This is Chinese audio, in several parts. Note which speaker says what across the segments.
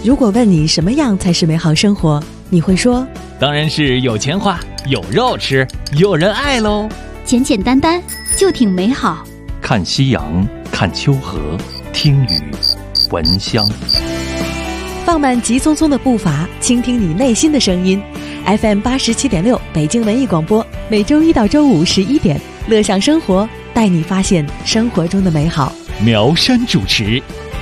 Speaker 1: 如果问你什么样才是美好生活，你会说
Speaker 2: 当然是有钱花，有肉吃，有人爱喽。
Speaker 3: 简简单单就挺美好。
Speaker 4: 看夕阳，看秋河，听雨，闻香。
Speaker 1: 放慢急匆匆的步伐，倾听你内心的声音。FM 87.6北京文艺广播，每周一到周五11点，乐享生活，带你发现生活中的美好。
Speaker 2: 苗山主持。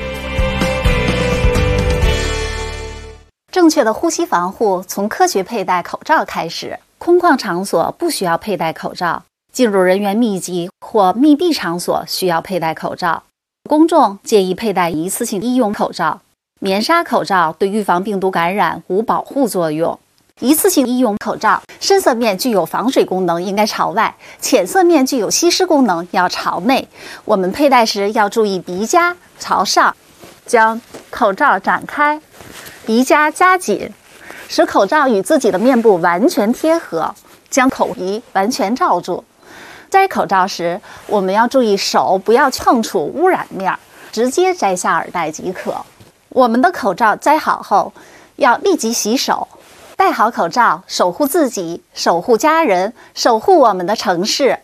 Speaker 5: 正确的呼吸防护从科学佩戴口罩开始。空旷场所不需要佩戴口罩，进入人员密集或密闭场所需要佩戴口罩。公众建议佩戴一次性医用口罩。棉纱口罩对预防病毒感染无保护作用。一次性医用口罩深色面具有防水功能，应该朝外；浅色面具有吸湿功能，要朝内。我们佩戴时要注意鼻夹朝上，将口罩展开，鼻夹夹紧，使口罩与自己的面部完全贴合，将口鼻完全罩住。摘口罩时，我们要注意手不要碰触污染面，直接摘下耳带即可。我们的口罩摘好后，要立即洗手。戴好口罩，守护自己，守护家人，守护我们的城市。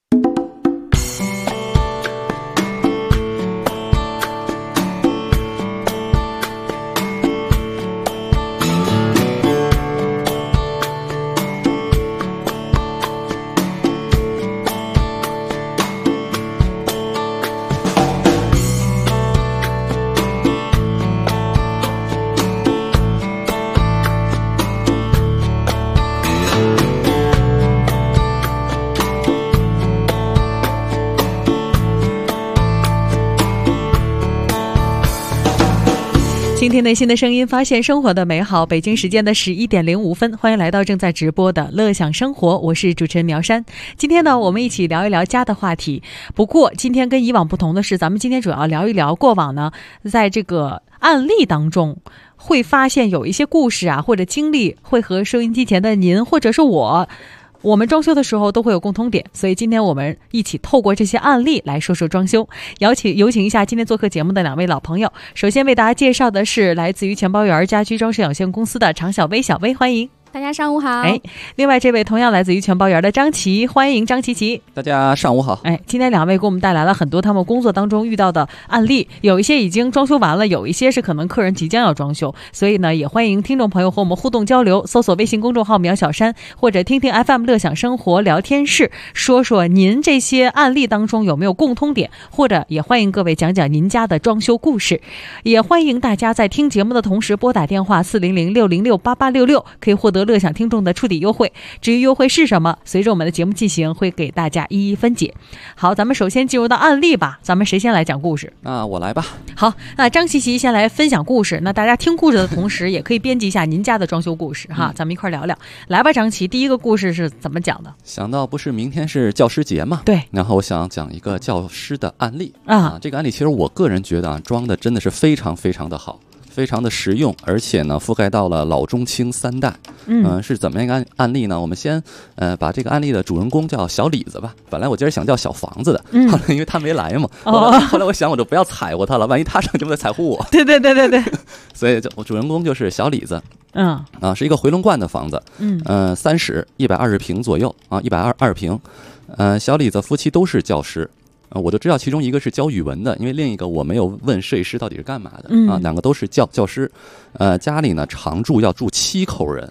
Speaker 1: 倾听内心的声音，发现生活的美好。北京时间的11点05分，欢迎来到正在直播的乐享生活，我是主持人苗山。今天呢，我们一起聊一聊家的话题。不过今天跟以往不同的是，咱们今天主要聊一聊过往呢，在这个案例当中会发现有一些故事啊，或者经历会和收音机前的您或者是我们装修的时候都会有共通点，所以今天我们一起透过这些案例来说说装修。有请一下今天做客节目的两位老朋友。首先为大家介绍的是来自于全包园家居装饰有限公司的常小薇，小薇欢迎。
Speaker 6: 大家上午好。
Speaker 1: 另外这位同样来自于全包园的张琪，欢迎张琪。
Speaker 7: 大家上午好。
Speaker 1: 今天两位给我们带来了很多他们工作当中遇到的案例，有一些已经装修完了，有一些是可能客人即将要装修，所以呢也欢迎听众朋友和我们互动交流，搜索微信公众号苗小山，或者听听 FM 乐享生活聊天室，说说您这些案例当中有没有共通点，或者也欢迎各位讲讲您家的装修故事。也欢迎大家在听节目的同时拨打电话400-606-8866，可以获得乐享听众的触底优惠。至于优惠是什么，随着我们的节目进行会给大家一一分解。好，咱们首先进入到案例吧。咱们谁先来讲故事？
Speaker 7: 那我来吧。
Speaker 1: 好，那张琪琪先来分享故事。那大家听故事的同时也可以编辑一下您家的装修故事哈，咱们一块聊聊。来吧，张琪，第一个故事是怎么讲的？
Speaker 7: 想到不是明天是教师节嘛？
Speaker 1: 对。
Speaker 7: 然后我想讲一个教师的案例啊。这个案例其实我个人觉得装的真的是非常非常的好，非常的实用，而且呢覆盖到了老中青三代。是怎么样一个案例呢？我们先把这个案例的主人公叫小李子吧。本来我今儿想叫小房子的，后来因为他没来嘛，后来我想我就不要踩过他了，万一他上去不得踩呼我。
Speaker 1: 对，
Speaker 7: 所以我主人公就是小李子。是一个回龙观的房子。3室120平左右啊，120平。小李子夫妻都是教师。我就知道其中一个是教语文的，因为另一个我没有问设计师到底是干嘛的啊。两个都是教师。家里呢常住要住7口人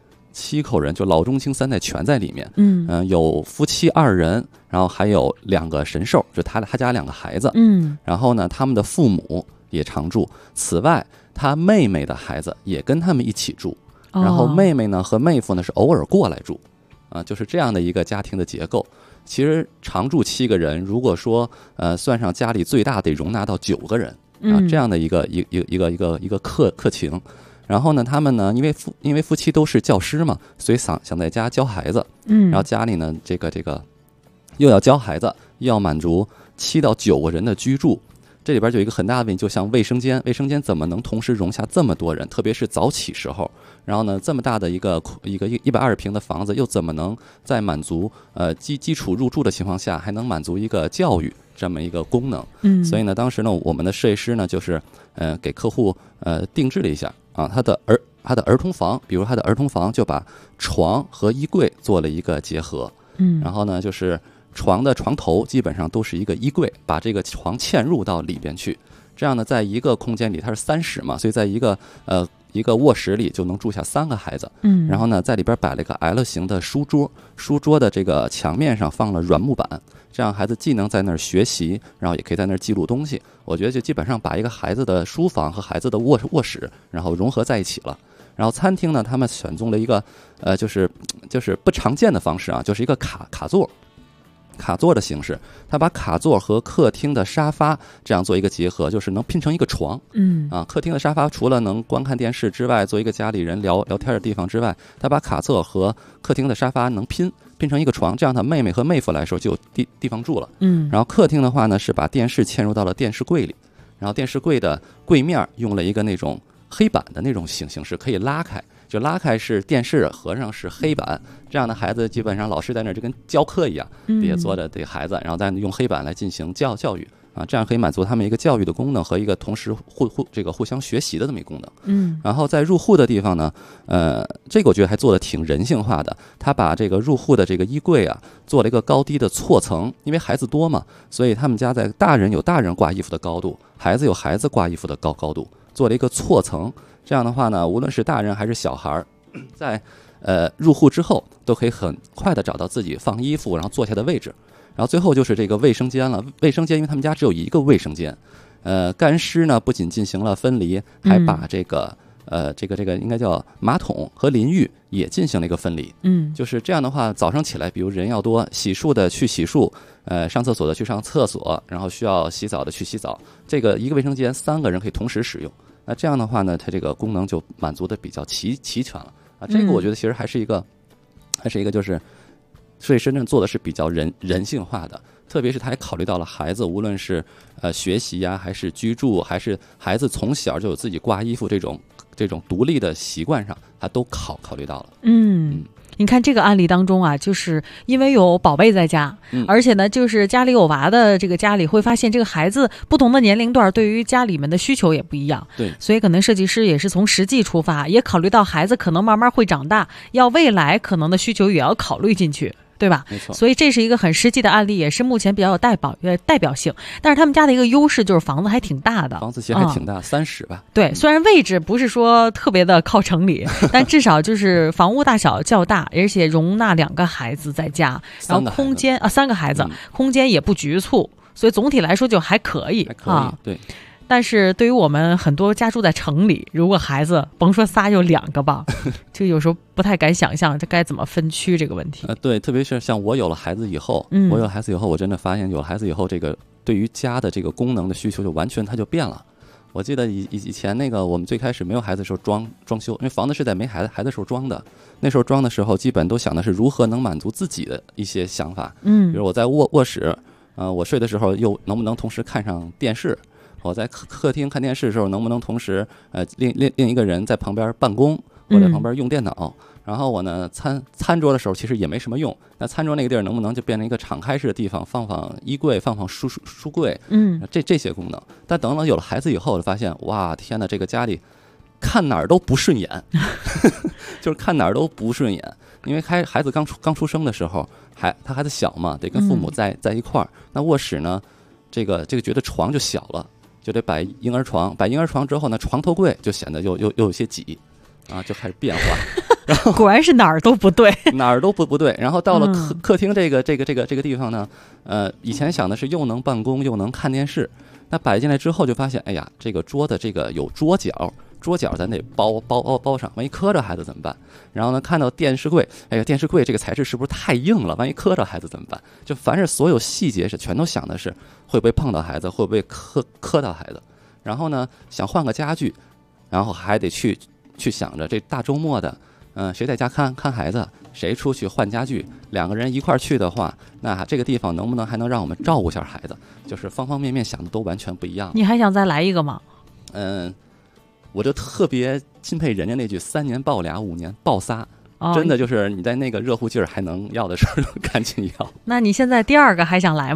Speaker 7: ，7口人就老中青三代全在里面。有夫妻2人，然后还有2个神兽，就他家2个孩子。然后呢他们的父母也常住，此外他妹妹的孩子也跟他们一起住。然后妹妹呢和妹夫呢是偶尔过来住就是这样的一个家庭的结构。其实常住7个人，如果说算上家里最大得容纳到9个人这样的一个客情。然后呢他们呢因为夫妻都是教师嘛，所以想在家教孩子。然后家里呢这个又要教孩子，又要满足7到9个人的居住。这里边就有一个很大的问题，就像卫生间怎么能同时容下这么多人，特别是早起时候。然后呢这么大的一个120平的房子，又怎么能在满足基础入住的情况下，还能满足一个教育这么一个功能。所以呢当时呢我们的设计师呢就是给客户定制了一下啊，他的儿童房，比如他的儿童房就把床和衣柜做了一个结合，然后呢就是床的床头基本上都是一个衣柜，把这个床嵌入到里边去，这样呢在一个空间里，它是3室嘛，所以在一个卧室里就能住下3个孩子。然后呢在里边摆了一个 L 型的书桌，书桌的这个墙面上放了软木板，这样孩子既能在那儿学习，然后也可以在那儿记录东西。我觉得就基本上把一个孩子的书房和孩子的卧室然后融合在一起了。然后餐厅呢他们选中了一个就是不常见的方式啊，就是一个卡座的形式，他把卡座和客厅的沙发这样做一个结合，就是能拼成一个床。客厅的沙发除了能观看电视之外，做一个家里人聊天的地方之外，他把卡座和客厅的沙发能拼成一个床，这样他妹妹和妹夫来说就有地方住了。然后客厅的话呢是把电视嵌入到了电视柜里，然后电视柜的柜面用了一个那种黑板的那种形式，可以拉开，就拉开是电视，合上是黑板，这样的孩子基本上老师在那儿就跟教课一样，也坐着这孩子，然后再用黑板来进行教育啊，这样可以满足他们一个教育的功能和一个同时互相学习的这么一个功能。然后在入户的地方呢，这个我觉得还做的挺人性化的，他把这个入户的这个衣柜啊做了一个高低的错层，因为孩子多嘛，所以他们家在大人有大人挂衣服的高度，孩子有孩子挂衣服的高度，做了一个错层。这样的话呢，无论是大人还是小孩，在入户之后都可以很快的找到自己放衣服然后坐下的位置。然后最后就是这个卫生间了，卫生间因为他们家只有一个卫生间，干湿呢不仅进行了分离，还把这个应该叫马桶和淋浴也进行了一个分离。就是这样的话，早上起来比如人要多，洗漱的去洗漱，上厕所的去上厕所，然后需要洗澡的去洗澡，这个一个卫生间3个人可以同时使用。那这样的话呢，它这个功能就满足的比较齐全了啊。这个我觉得其实还是一个就是所以深圳做的是比较人性化的，特别是他还考虑到了孩子无论是学习呀，还是居住，还是孩子从小就有自己挂衣服这种独立的习惯上，他都考虑到了。
Speaker 1: 你看这个案例当中啊，就是因为有宝贝在家，而且呢就是家里有娃的这个家里会发现这个孩子不同的年龄段对于家里面的需求也不一样，
Speaker 7: 对，
Speaker 1: 所以可能设计师也是从实际出发，也考虑到孩子可能慢慢会长大，要未来可能的需求也要考虑进去，对吧？
Speaker 7: 没错，
Speaker 1: 所以这是一个很实际的案例，也是目前比较有代表性。但是他们家的一个优势就是房子还挺大的，
Speaker 7: 房子其实还挺大，3室吧。
Speaker 1: 对，虽然位置不是说特别的靠城里，但至少就是房屋大小较大，而且容纳2个孩子在家，然后空间3个孩子，空间也不局促，所以总体来说就还可以啊。
Speaker 7: 对。
Speaker 1: 但是对于我们很多家住在城里，如果孩子甭说仨就2个吧，就有时候不太敢想象这该怎么分区这个问题。
Speaker 7: 对，特别是像我有了孩子以后，我真的发现有了孩子以后，这个对于家的这个功能的需求就完全它就变了。我记得以前那个我们最开始没有孩子的时候装修，因为房子是在没孩子的时候装的，那时候装的时候基本都想的是如何能满足自己的一些想法。比如我在卧室，我睡的时候又能不能同时看上电视？我在客厅看电视的时候，能不能同时另一个人在旁边办公，或者旁边用电脑？然后我呢餐桌的时候其实也没什么用，那餐桌那个地儿能不能就变成一个敞开式的地方，放衣柜，放书柜？这些功能。但等有了孩子以后，我就发现哇，天哪，这个家里看哪儿都不顺眼，就是看哪儿都不顺眼。因为孩子刚出生的时候，他孩子小嘛，得跟父母在一块儿。那卧室呢，这个觉得床就小了。就得摆婴儿床，摆婴儿床之后呢，床头柜就显得又有些挤，啊，就开始变化。然后
Speaker 1: 果然是哪儿都不对，
Speaker 7: 哪儿都不对。然后到了客厅这个地方呢，以前想的是又能办公又能看电视，那摆进来之后就发现，哎呀，这个桌子这个有桌角咱得包上，万一磕着孩子怎么办？然后呢，看到电视柜，哎呀，电视柜这个材质是不是太硬了？万一磕着孩子怎么办？就凡是所有细节是全都想的是会不会碰到孩子，会不会磕到孩子。然后呢，想换个家具，然后还得去想着这大周末的，谁在家看孩子，谁出去换家具，2个人一块儿去的话，那这个地方能不能还能让我们照顾一下孩子？就是方方面面想的都完全不一样。
Speaker 1: 你还想再来一个吗？
Speaker 7: 我就特别钦佩人家那句3年抱俩，5年抱仨，真的就是你在那个热乎劲儿还能要的时候赶紧要。
Speaker 1: 那你现在第2个还想来吗？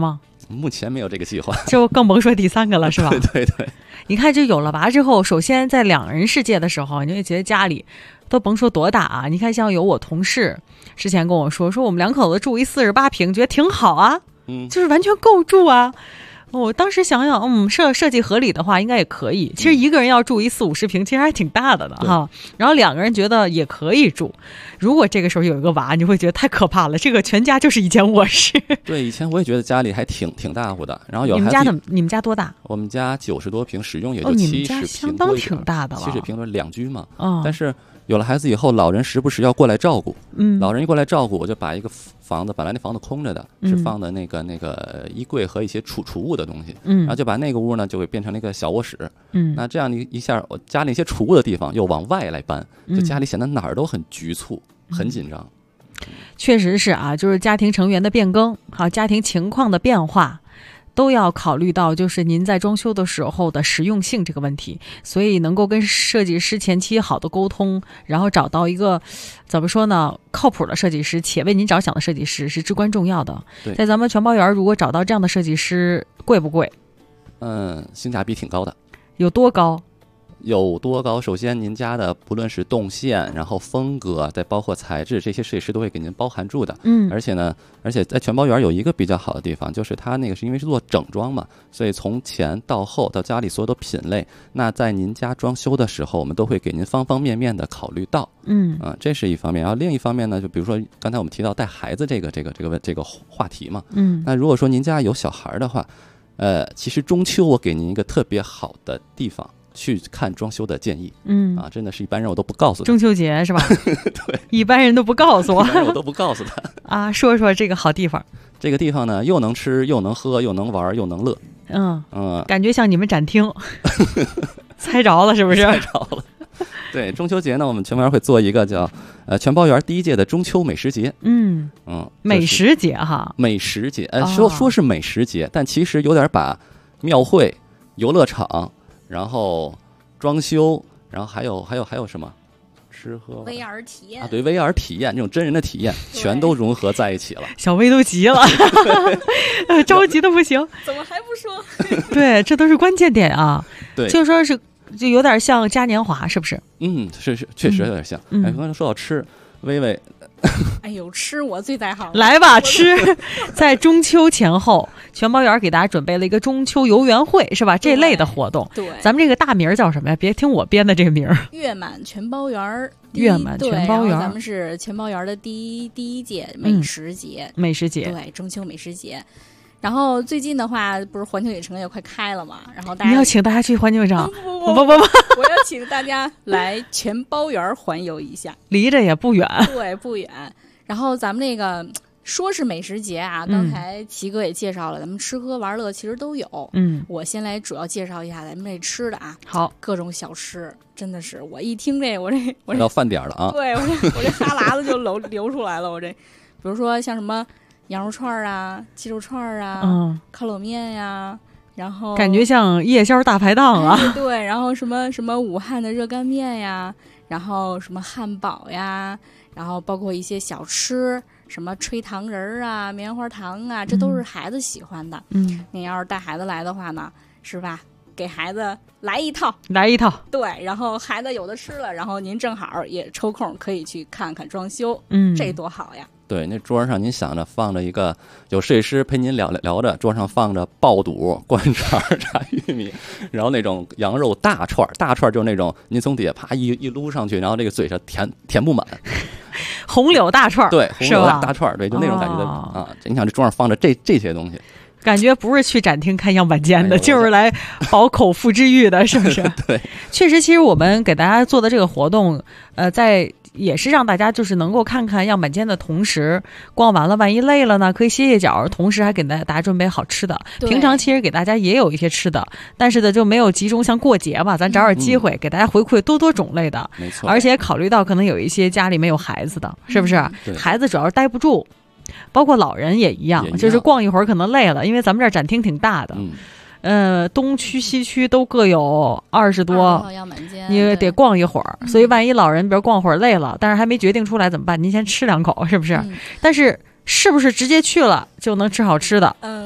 Speaker 7: 目前没有这个计划，
Speaker 1: 就更甭说第3个了，是吧？
Speaker 7: 对对。
Speaker 1: 你看，这有了娃之后，首先在2人世界的时候，你会觉得家里都甭说多大啊。你看，像有我同事之前跟我说我们2口子住一48平，觉得挺好啊，就是完全够住啊。我当时想想，设计合理的话，应该也可以。其实一个人要住一40-50平，其实还挺大的呢哈。然后2个人觉得也可以住。如果这个时候有一个娃，你会觉得太可怕了，这个全家就是一间卧室。
Speaker 7: 对，以前我也觉得家里还挺大户的。然后有
Speaker 1: 你们家多大？
Speaker 7: 我们家90多平，使用也就70平，
Speaker 1: 你们家相当挺大的了
Speaker 7: ，70平的2居嘛。但是有了孩子以后，老人时不时要过来照顾。老人一过来照顾，我就把一个房子，本来那房子空着的，是放的那个衣柜和一些储物的东西。然后就把那个屋呢，就会变成了一个小卧室。那这样一下，我家里一些储物的地方又往外来搬，就家里显得哪儿都很局促，很紧张。
Speaker 1: 确实是啊，就是家庭成员的变更，好，家庭情况的变化。都要考虑到就是您在装修的时候的实用性这个问题，所以能够跟设计师前期好的沟通，然后找到一个怎么说呢，靠谱的设计师，且为您着想的设计师是至关重要的。在咱们全包园如果找到这样的设计师，贵不贵？
Speaker 7: 性价比挺高的。
Speaker 1: 有多高？
Speaker 7: 首先您家的不论是动线，然后风格，再包括材质，这些设计师都会给您包含住的。而且在全包园有一个比较好的地方，就是它那个是因为是做整装嘛，所以从前到后到家里所有的品类，那在您家装修的时候，我们都会给您方方面面的考虑到。这是一方面。然后另一方面呢，就比如说刚才我们提到带孩子这个话题嘛。那如果说您家有小孩的话，其实中秋我给您一个特别好的地方去看装修的建议。真的是一般人我都不告诉他。
Speaker 1: 中秋节是吧？
Speaker 7: 对，
Speaker 1: 一般人都不告诉我。
Speaker 7: 一般人我都不告诉他
Speaker 1: 啊。说说这个好地方。
Speaker 7: 这个地方呢，又能吃，又能喝，又能玩，又能乐。
Speaker 1: 感觉像你们展厅。猜着了是不是？
Speaker 7: 猜着了。对，中秋节呢，我们全包园会做一个叫全包园第1届的中秋美食节。
Speaker 1: 美食节哈。
Speaker 7: 美食节，说是美食节，但其实有点把庙会、游乐场，然后装修，然后还有什么吃喝
Speaker 6: VR 体验
Speaker 7: 啊？对 VR 体验这种真人的体验，全都融合在一起了。
Speaker 1: 小薇都急了，着急的不行。
Speaker 6: 怎么还不说？
Speaker 1: 对，这都是关键点啊。
Speaker 7: 对，
Speaker 1: 就说是就有点像嘉年华，是不是？
Speaker 7: 是，确实有点像。刚才说到吃，薇薇。
Speaker 6: 哎呦，吃我最在行。
Speaker 1: 来吧，吃！在中秋前后，全包园给大家准备了一个中秋游园会，是吧？这类的活动。
Speaker 6: 对，
Speaker 1: 咱们这个大名叫什么呀？别听我编的这个名儿。
Speaker 6: 月满全包园。
Speaker 1: 月满全包园，
Speaker 6: 咱们是全包园的第一届美食节。
Speaker 1: 美食节，
Speaker 6: 对，中秋美食节。然后最近的话，不是环球影城也快开了嘛？然后大家
Speaker 1: 你要请大家去环球影城？
Speaker 6: 不，我要请大家来全包园环游一下，
Speaker 1: 离着也不远。
Speaker 6: 对，不远。然后咱们那个说是美食节啊，刚才齐哥也介绍了，咱们吃喝玩乐其实都有。我先来主要介绍一下咱们这吃的啊。
Speaker 1: 好，
Speaker 6: 各种小吃，真的是我一听这我
Speaker 7: 到饭点了啊。
Speaker 6: 对，我这哈喇子就流出来了。我这，比如说像什么羊肉串啊、鸡肉串啊、烤冷面呀，然后
Speaker 1: 感觉像夜宵大排档啊。
Speaker 6: 对，然后什么武汉的热干面呀，然后什么汉堡呀，然后包括一些小吃，什么吹糖人啊、棉花糖啊，这都是孩子喜欢的。你要是带孩子来的话呢，是吧？给孩子来一套。对，然后孩子有的吃了，然后您正好也抽空可以去看看装修。这多好呀！
Speaker 7: 对，那桌上您想着放着一个有设计师陪您聊着，桌上放着爆肚、灌肠、炸玉米，然后那种羊肉大串就是那种您从底下啪一撸上去，然后这个嘴上填不满。
Speaker 1: 红柳大串，
Speaker 7: 对，红柳大串，对，就那种感觉的啊！你想这桌上放着这些东西，
Speaker 1: 感觉不是去展厅看样板间的，就是来饱口腹之欲的，是不是？
Speaker 7: 对，
Speaker 1: 确实，其实我们给大家做的这个活动，也是让大家就是能够看看样板间的同时，逛完了万一累了呢，可以歇脚，同时还给大家准备好吃的。平常其实给大家也有一些吃的，但是呢就没有集中，像过节嘛，咱找点机会给大家回馈多种类的。
Speaker 7: 没错，
Speaker 1: 而且考虑到可能有一些家里没有孩子的，是不是？孩子主要是待不住，包括老人也一样，就是逛一会儿可能累了，因为咱们这儿展厅挺大的。东区西区都各有20多，你得逛一会儿，所以万一老人比如逛会儿累了，但是还没决定出来怎么办？您先吃2口，是不是？但是是不是直接去了就能吃好吃的？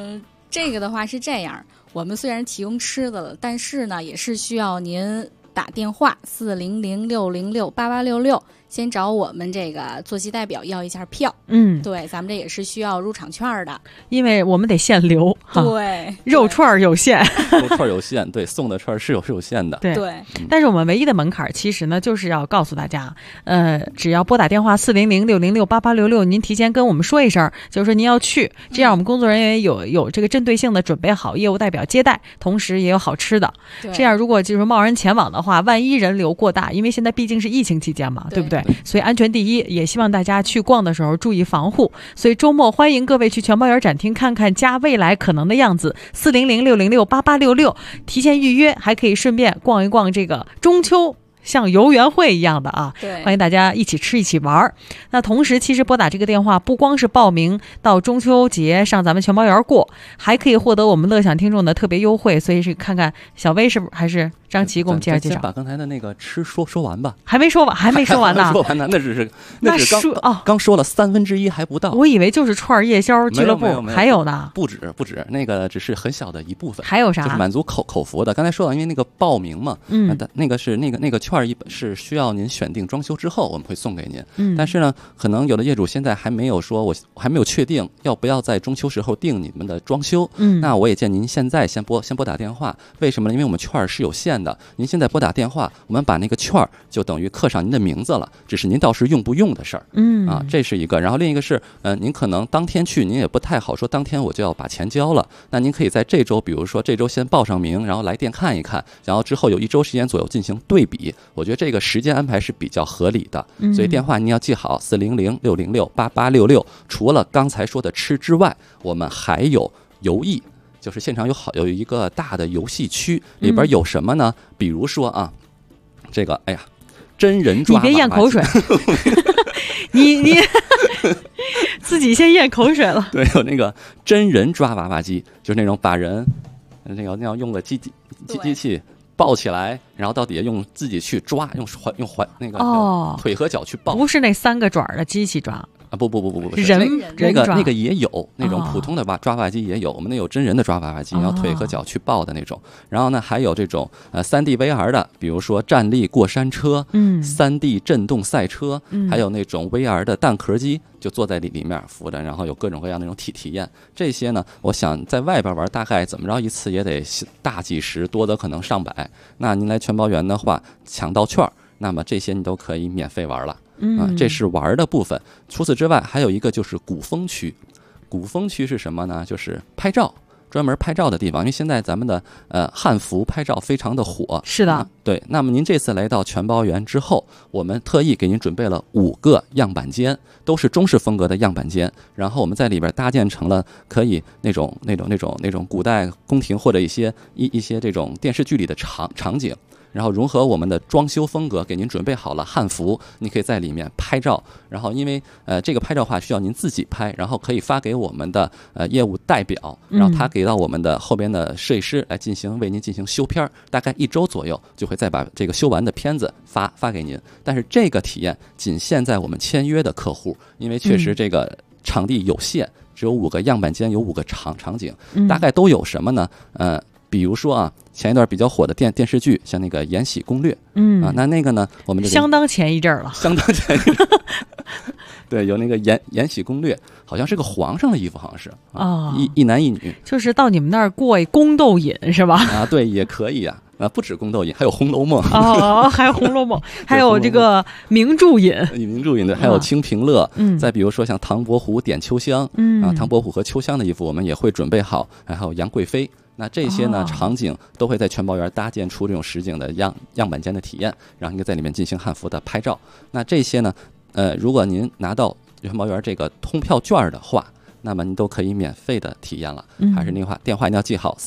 Speaker 6: 这个的话是这样，我们虽然提供吃的了，但是呢，也是需要您打电话400-606-8866，先找我们这个坐席代表要一下票。对，咱们这也是需要入场券的，
Speaker 1: 因为我们得限流。
Speaker 6: 对，
Speaker 1: 肉串有限，
Speaker 7: 肉串有限，对，送的串是有限的。
Speaker 6: 对，
Speaker 1: 但是我们唯一的门槛其实呢，就是要告诉大家，只要拨打电话400-606-8866，您提前跟我们说一声，就是说您要去，这样我们工作人员有这个针对性的准备好业务代表接待，同时也有好吃的。这样如果就是贸然前往的话，万一人流过大，因为现在毕竟是疫情期间嘛，对不对？所以安全第一，也希望大家去逛的时候注意防护。所以周末欢迎各位去全包园展厅看看家未来可能的样子，400-606-8866，提前预约，还可以顺便逛一逛这个中秋像游园会一样的啊，欢迎大家一起吃一起玩。那同时其实拨打这个电话不光是报名到中秋节上咱们全包园过，还可以获得我们乐享听众的特别优惠。所以是看看小薇是不是还是张琪给我们介绍介绍。
Speaker 7: 先把刚才的那个吃说完吧。
Speaker 1: 还没说完呢。还没说完呢，
Speaker 7: 那是刚说了1/3还不到。
Speaker 1: 我以为就是串夜宵俱乐部还有呢。
Speaker 7: 不止，那个只是很小的一部分。
Speaker 1: 还有啥？
Speaker 7: 就是满足口福的。刚才说了，因为那个报名嘛，那个是那个券是需要您选定装修之后我们会送给您。但是呢，可能有的业主现在还没有说，我还没有确定要不要在中秋时候定你们的装修。那我也建议您现在先拨打电话。为什么呢？因为我们券是有限的，您现在拨打电话，我们把那个券就等于刻上您的名字了，只是您到时用不用的事儿。这是一个。然后另一个是，您可能当天去，您也不太好说当天我就要把钱交了。那您可以在这周，比如说这周先报上名，然后来店看一看，然后之后有1周时间左右进行对比。我觉得这个时间安排是比较合理的。所以电话您要记好，400-606-8866。除了刚才说的吃之外，我们还有游艺。就是现场有一个大的游戏区，里边有什么呢？比如说啊，这个真人抓娃娃机。
Speaker 1: 你别咽口水，你自己先咽口水了。
Speaker 7: 对，有那个真人抓娃娃机，就是那种把人那要用个机器抱起来，然后到底下用自己去抓，用那个腿和脚去抱，
Speaker 1: 不是那3个爪的机器抓。
Speaker 7: 不，
Speaker 1: 人
Speaker 7: 那个也有那种普通的抓娃娃机也有，我们那有真人的抓娃娃机，然后腿和脚去抱的那种。然后呢，还有这种3D VR 的，比如说站立过山车，3D 震动赛车，还有那种 VR 的蛋壳机，就坐在里面扶着，然后有各种各样的那种体验。这些呢，我想在外边玩，大概怎么着一次也得大几十，多的可能上百。那您来全包园的话，抢到券，那么这些你都可以免费玩了。这是玩的部分。除此之外，还有一个就是古风区。古风区是什么呢？就是拍照，专门拍照的地方。因为现在咱们的汉服拍照非常的火。
Speaker 1: 是的，
Speaker 7: 对。那么您这次来到全包园之后，我们特意给您准备了5个样板间，都是中式风格的样板间。然后我们在里边搭建成了可以那种古代宫廷或者一些这种电视剧里的场景。然后融合我们的装修风格，给您准备好了汉服，你可以在里面拍照。然后因为这个拍照的话需要您自己拍，然后可以发给我们的业务代表，然后他给到我们的后边的设计师来为您进行修片，大概1周左右就会再把这个修完的片子发给您。但是这个体验仅限在我们签约的客户，因为确实这个场地有限，只有5个样板间，有5个场景，大概都有什么呢？比如说啊，前一段比较火的电视剧，像那个《延禧攻略》，那个呢，我们
Speaker 1: 相当前一阵了，
Speaker 7: 相当前一阵。对，有那个延禧攻略，好像是个皇上的衣服，好像是一男一女，
Speaker 1: 就是到你们那儿过宫斗瘾是吧？
Speaker 7: 对，也可以啊。不止宫斗瘾，还有《红楼梦》
Speaker 1: 还有《红楼梦》，还有这个名著瘾，
Speaker 7: 对，还有清平乐。再比如说像唐伯虎点秋香，唐伯虎和秋香的衣服我们也会准备好，还有杨贵妃。那这些呢场景都会在全包园搭建出这种实景的样板间的体验，然后您在里面进行汉服的拍照。那这些呢，如果您拿到全包园这个通票券的话，那么您都可以免费的体验了。还是那话，电话一定要记好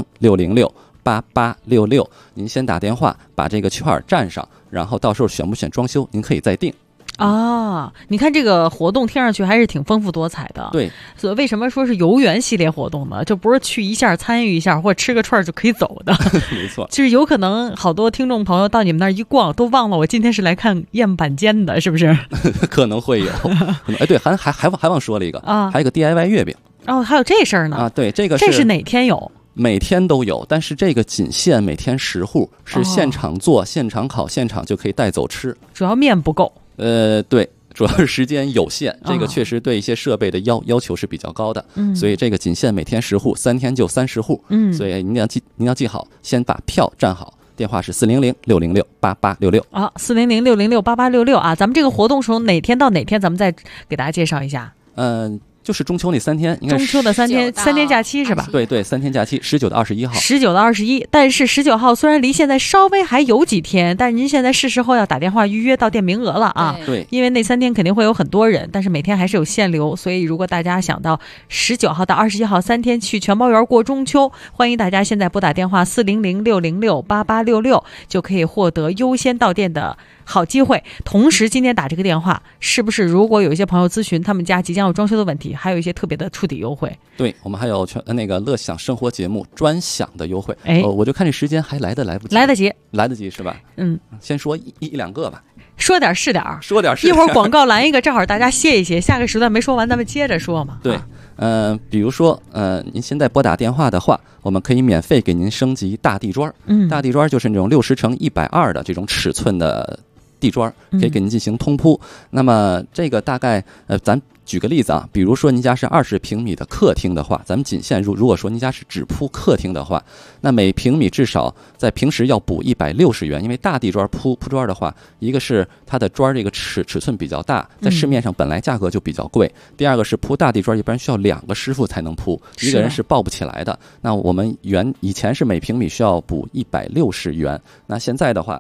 Speaker 7: ，400-606-8866。您先打电话把这个券占上，然后到时候选不选装修，您可以再定。
Speaker 1: 你看这个活动听上去还是挺丰富多彩的。
Speaker 7: 对，
Speaker 1: 所以为什么说是游园系列活动呢？就不是去一下参与一下或者吃个串就可以走的。
Speaker 7: 没错，
Speaker 1: 就是有可能好多听众朋友到你们那儿一逛，都忘了我今天是来看样板间的，是不是？
Speaker 7: 可能会有。对，还忘说了一个还有一个 DIY 月饼。
Speaker 1: 哦，还有这事儿呢？
Speaker 7: 啊，对，这
Speaker 1: 是哪天有？
Speaker 7: 每天都有，但是这个仅限每天10户，是现场做、现场烤、现场就可以带走吃。
Speaker 1: 主要面不够。
Speaker 7: 对，主要是时间有限，这个确实对一些设备的要求是比较高的，所以这个仅限每天10户，3天就30户。所以您要记好，先把票占好。电话是400-606-8866
Speaker 1: 啊，400-606-8866啊。咱们这个活动从哪天到哪天？咱们再给大家介绍一下。
Speaker 7: 就是中秋那3天，应该
Speaker 1: 中秋的3天假期是吧？
Speaker 7: 对，3天假期，19到21号。
Speaker 1: 19到21，但是19号虽然离现在稍微还有几天，但是您现在是时候要打电话预约到店名额了啊。
Speaker 7: 对，
Speaker 1: 因为那3天肯定会有很多人，但是每天还是有限流，所以如果大家想到19号到21号3天去全包园过中秋，欢迎大家现在拨打电话400-606-8866，就可以获得优先到店的好机会。同时今天打这个电话，是不是如果有一些朋友咨询他们家即将有装修的问题，还有一些特别的触底优惠？
Speaker 7: 对，我们还有那个乐享生活节目专享的优惠。我就看这时间还来不及？来得及是吧？先说一两个吧。
Speaker 1: 说点是点，
Speaker 7: 一
Speaker 1: 会儿广告来一个，正好大家歇一歇，下个时段没说完咱们接着说嘛。
Speaker 7: 对，比如说您现在拨打电话的话，我们可以免费给您升级大地砖。大地砖就是那种60×120的这种尺寸的地砖，可以给您进行通铺。那么这个大概咱举个例子啊，比如说您家是20平米的客厅的话，咱们仅限如果说您家是只铺客厅的话，那每平米至少在平时要补160元，因为大地砖铺砖的话，一个是它的砖这个尺寸比较大，在市面上本来价格就比较贵，第二个是铺大地砖一般需要2个师傅才能铺，一个人是抱不起来的。那我们以前是每平米需要补160元，那现在的话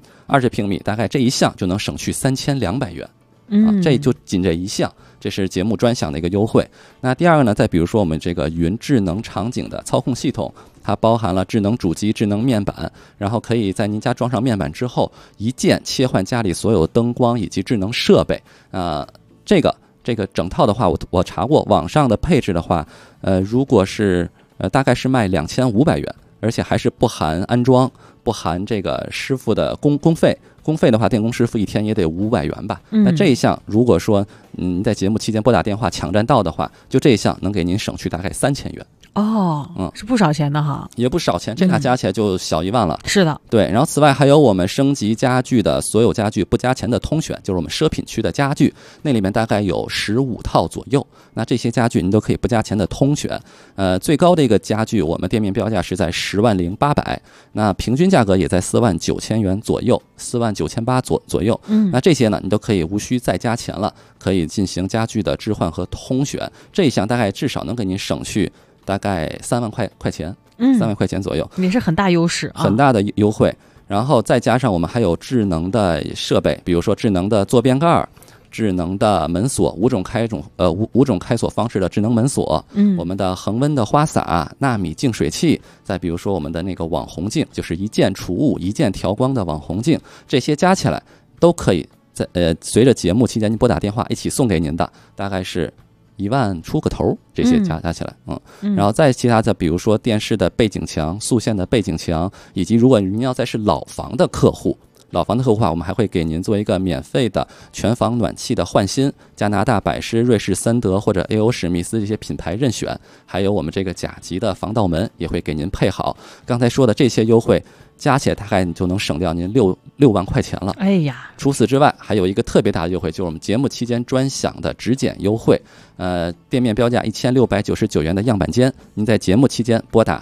Speaker 7: 20平米大概这一项就能省去3200元。这就仅这一项，这是节目专享的一个优惠。那第二个呢，再比如说我们这个云智能场景的操控系统，它包含了智能主机、智能面板，然后可以在您家装上面板之后，一键切换家里所有灯光以及智能设备。这个整套的话，我查过网上的配置的话，如果是大概是卖2500元，而且还是不含安装，不含这个师傅的工费。工费的话，电工师傅一天也得500元吧。那这一项，如果说您在节目期间拨打电话抢占到的话，就这一项能给您省去大概3000元。
Speaker 1: 是不少钱的哈，
Speaker 7: 也不少钱，这俩加起来就小1万了。
Speaker 1: 是的，
Speaker 7: 对。然后此外还有我们升级家具的所有家具不加钱的通选，就是我们奢品区的家具，那里面大概有15套左右。那这些家具您都可以不加钱的通选。最高的一个家具，我们店面标价是在10.08万，那平均价格也在49000元左右，49800左右。那这些呢，你都可以无需再加钱了，可以进行家具的置换和通选。这一项大概至少能给您省去大概3万块钱，3万块钱左右，
Speaker 1: 也是很大优势，
Speaker 7: 很大的优惠。然后再加上我们还有智能的设备，比如说智能的坐便盖、智能的门锁，5种开锁方式的智能门锁，我们的恒温的花洒、纳米净水器，再比如说我们的那个网红镜，就是一键除雾、一键调光的网红镜，这些加起来都可以在随着节目期间您拨打电话一起送给您的，大概是1万出个头，这些加起来，然后再其他的，比如说电视的背景墙、塑线的背景墙，以及如果您要再是老房的客户的话，我们还会给您做一个免费的全房暖气的换新，加拿大百诗、瑞士森德或者 A.O. 史密斯这些品牌任选，还有我们这个甲级的防盗门也会给您配好。刚才说的这些优惠加起来大概你就能省掉您6万块钱了。
Speaker 1: 哎呀，
Speaker 7: 除此之外还有一个特别大的优惠，就是我们节目期间专享的直减优惠。店面标价1699元的样板间，您在节目期间拨打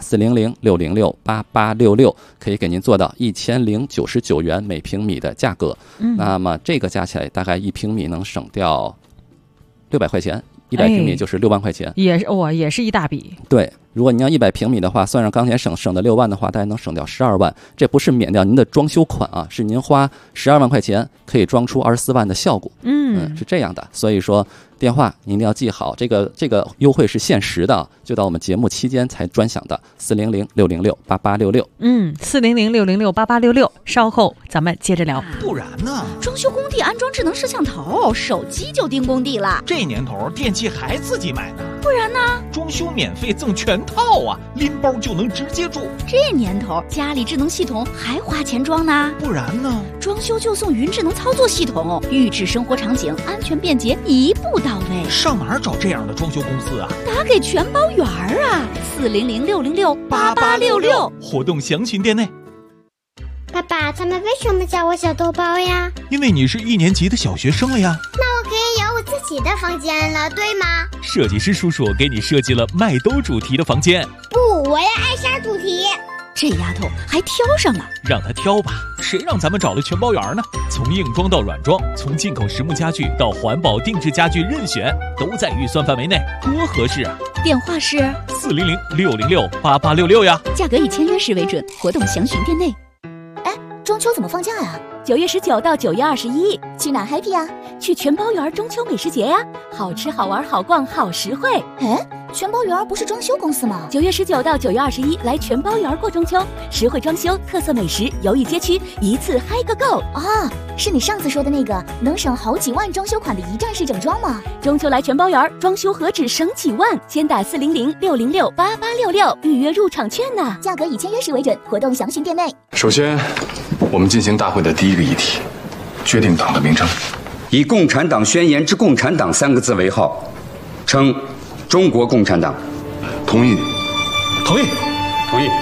Speaker 7: 400-606-8866，可以给您做到1099元每平米的价格。那么这个加起来大概1平米能省掉600块钱，100平米就是6万块钱，
Speaker 1: 也是一大笔。
Speaker 7: 对，如果您要100平米的话，算上钢铁省的6万的话，大概能省掉12万。这不是免掉您的装修款啊，是您花12万块钱可以装出24万的效果。是这样的。所以说电话您一定要记好，这个优惠是限时的，就到我们节目期间才专享的400-606-8866。
Speaker 1: 400-606-8866，稍后咱们接着聊。
Speaker 8: 不然呢？
Speaker 3: 装修工地安装智能摄像头，手机就盯工地了。
Speaker 8: 这年头电器还自己买呢。
Speaker 3: 不然呢？
Speaker 2: 装修免费赠全套啊，拎包就能直接住。
Speaker 3: 这年头，家里智能系统还花钱装呢？
Speaker 2: 不然呢？
Speaker 3: 装修就送云智能操作系统，预制生活场景，安全便捷，一步到位。
Speaker 2: 上哪儿找这样的装修公司啊？
Speaker 3: 打给全包园啊，400-606-8866。
Speaker 2: 活动详询店内。
Speaker 8: 爸爸，他们为什么叫我小豆包呀？
Speaker 2: 因为你是1年级的小学生了呀。
Speaker 8: 那我可以有我自己的房间了，对吗？
Speaker 2: 设计师叔叔给你设计了麦兜主题的房间。
Speaker 8: 不，我要艾莎主题。
Speaker 3: 这丫头还挑上了，
Speaker 2: 让她挑吧，谁让咱们找了全包园呢？从硬装到软装，从进口实木家具到环保定制家具，任选，都在预算范围内，多合适啊！
Speaker 3: 电话是
Speaker 2: 400-606-8866呀。
Speaker 3: 价格以签约时为准，活动详询店内。
Speaker 9: 中秋怎么放假呀
Speaker 3: ？9月19到9月21，
Speaker 9: 去哪 happy 呀？
Speaker 3: 去全包园中秋美食节呀，好吃好玩好逛好实惠。
Speaker 9: 全包园不是装修公司吗
Speaker 3: ？9月19到9月21，来全包园过中秋，实惠装修，特色美食，游艺街区，一次嗨个够
Speaker 9: 啊！是你上次说的那个能省好几万装修款的一站式整装吗？
Speaker 3: 中秋来全包园，装修何止省几万？先打400-606-8866预约入场券呢。
Speaker 9: 价格以签约时为准，活动详询店内。
Speaker 10: 首先，我们进行大会的第一个议题，决定党的名称，
Speaker 11: 以《共产党宣言》之“共产党”3个字为号，称中国共产党。
Speaker 10: 同意。
Speaker 11: 同意。同意。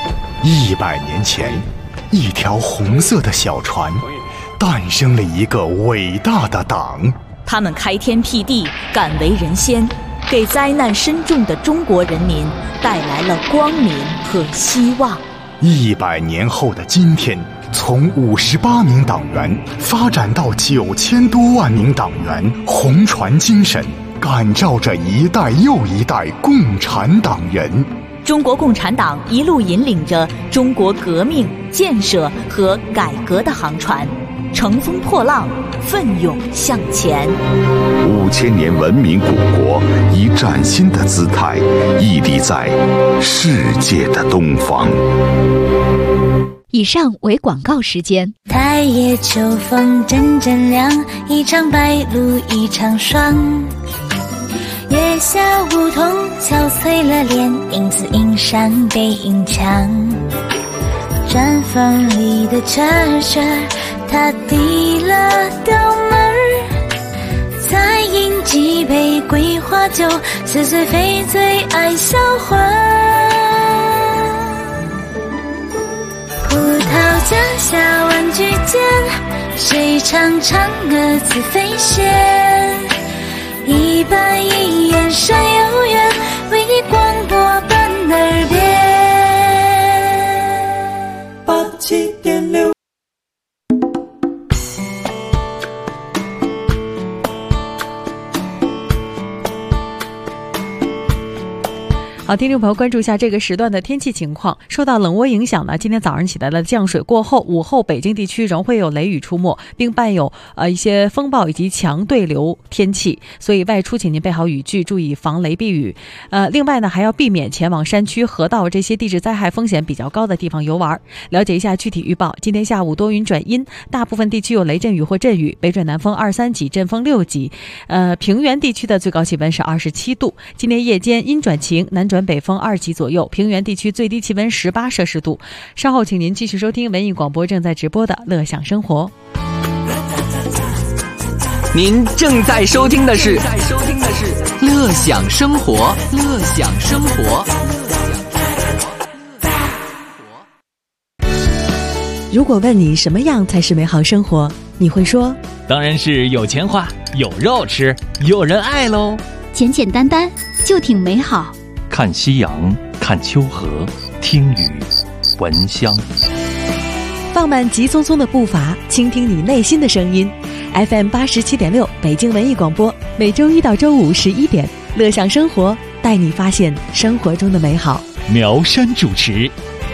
Speaker 12: 100年前，一条红色的小船，诞生了一个伟大的党。
Speaker 13: 他们开天辟地，敢为人先，给灾难深重的中国人民带来了光明和希望。
Speaker 12: 100年后的今天，从58名党员发展到9000多万名党员，红船精神感召着一代又一代共产党人。
Speaker 13: 中国共产党一路引领着中国革命、建设和改革的航船，乘风破浪，奋勇向前。
Speaker 14: 5000年文明古国以崭新的姿态屹立在世界的东方。
Speaker 3: 以上为广告时间。
Speaker 15: 太夜秋风阵阵凉，一场白露一场霜。月下梧桐敲碎了脸，影子映山背影墙。毡房里的蛐蛐，它递了刀门儿，再饮几杯桂花酒，似醉非醉爱销魂。葡萄架下玩具间，谁唱嫦娥自飞仙？一板一眼闪悠远，为你广播伴耳边。87.6。
Speaker 1: 好，听众朋友，关注一下这个时段的天气情况。受到冷涡影响呢，今天早上起来的降水过后，午后北京地区仍会有雷雨出没，并伴有一些风暴以及强对流天气，所以外出请您备好雨具，注意防雷避雨。另外呢，还要避免前往山区、河道这些地质灾害风险比较高的地方游玩。了解一下具体预报：今天下午多云转阴，大部分地区有雷阵雨或阵雨，北转南风2、3级，阵风6级。平原地区的最高气温是27度。今天夜间阴转晴，南转北风2级左右，平原地区最低气温18摄氏度。稍后请您继续收听文艺广播正在直播的乐享生活。
Speaker 16: 您正在收听的是乐享生活，乐享生活。
Speaker 1: 如果问你什么样才是美好生活，你会说
Speaker 2: 当然是有钱花，有肉吃，有人爱喽。
Speaker 3: 简简单单就挺美好。
Speaker 4: 看夕阳，看秋荷，听雨，闻香。
Speaker 1: 放慢急匆匆的步伐，倾听你内心的声音。FM 87.6北京文艺广播，每周一到周五11点，乐享生活，带你发现生活中的美好。
Speaker 2: 苗山主持。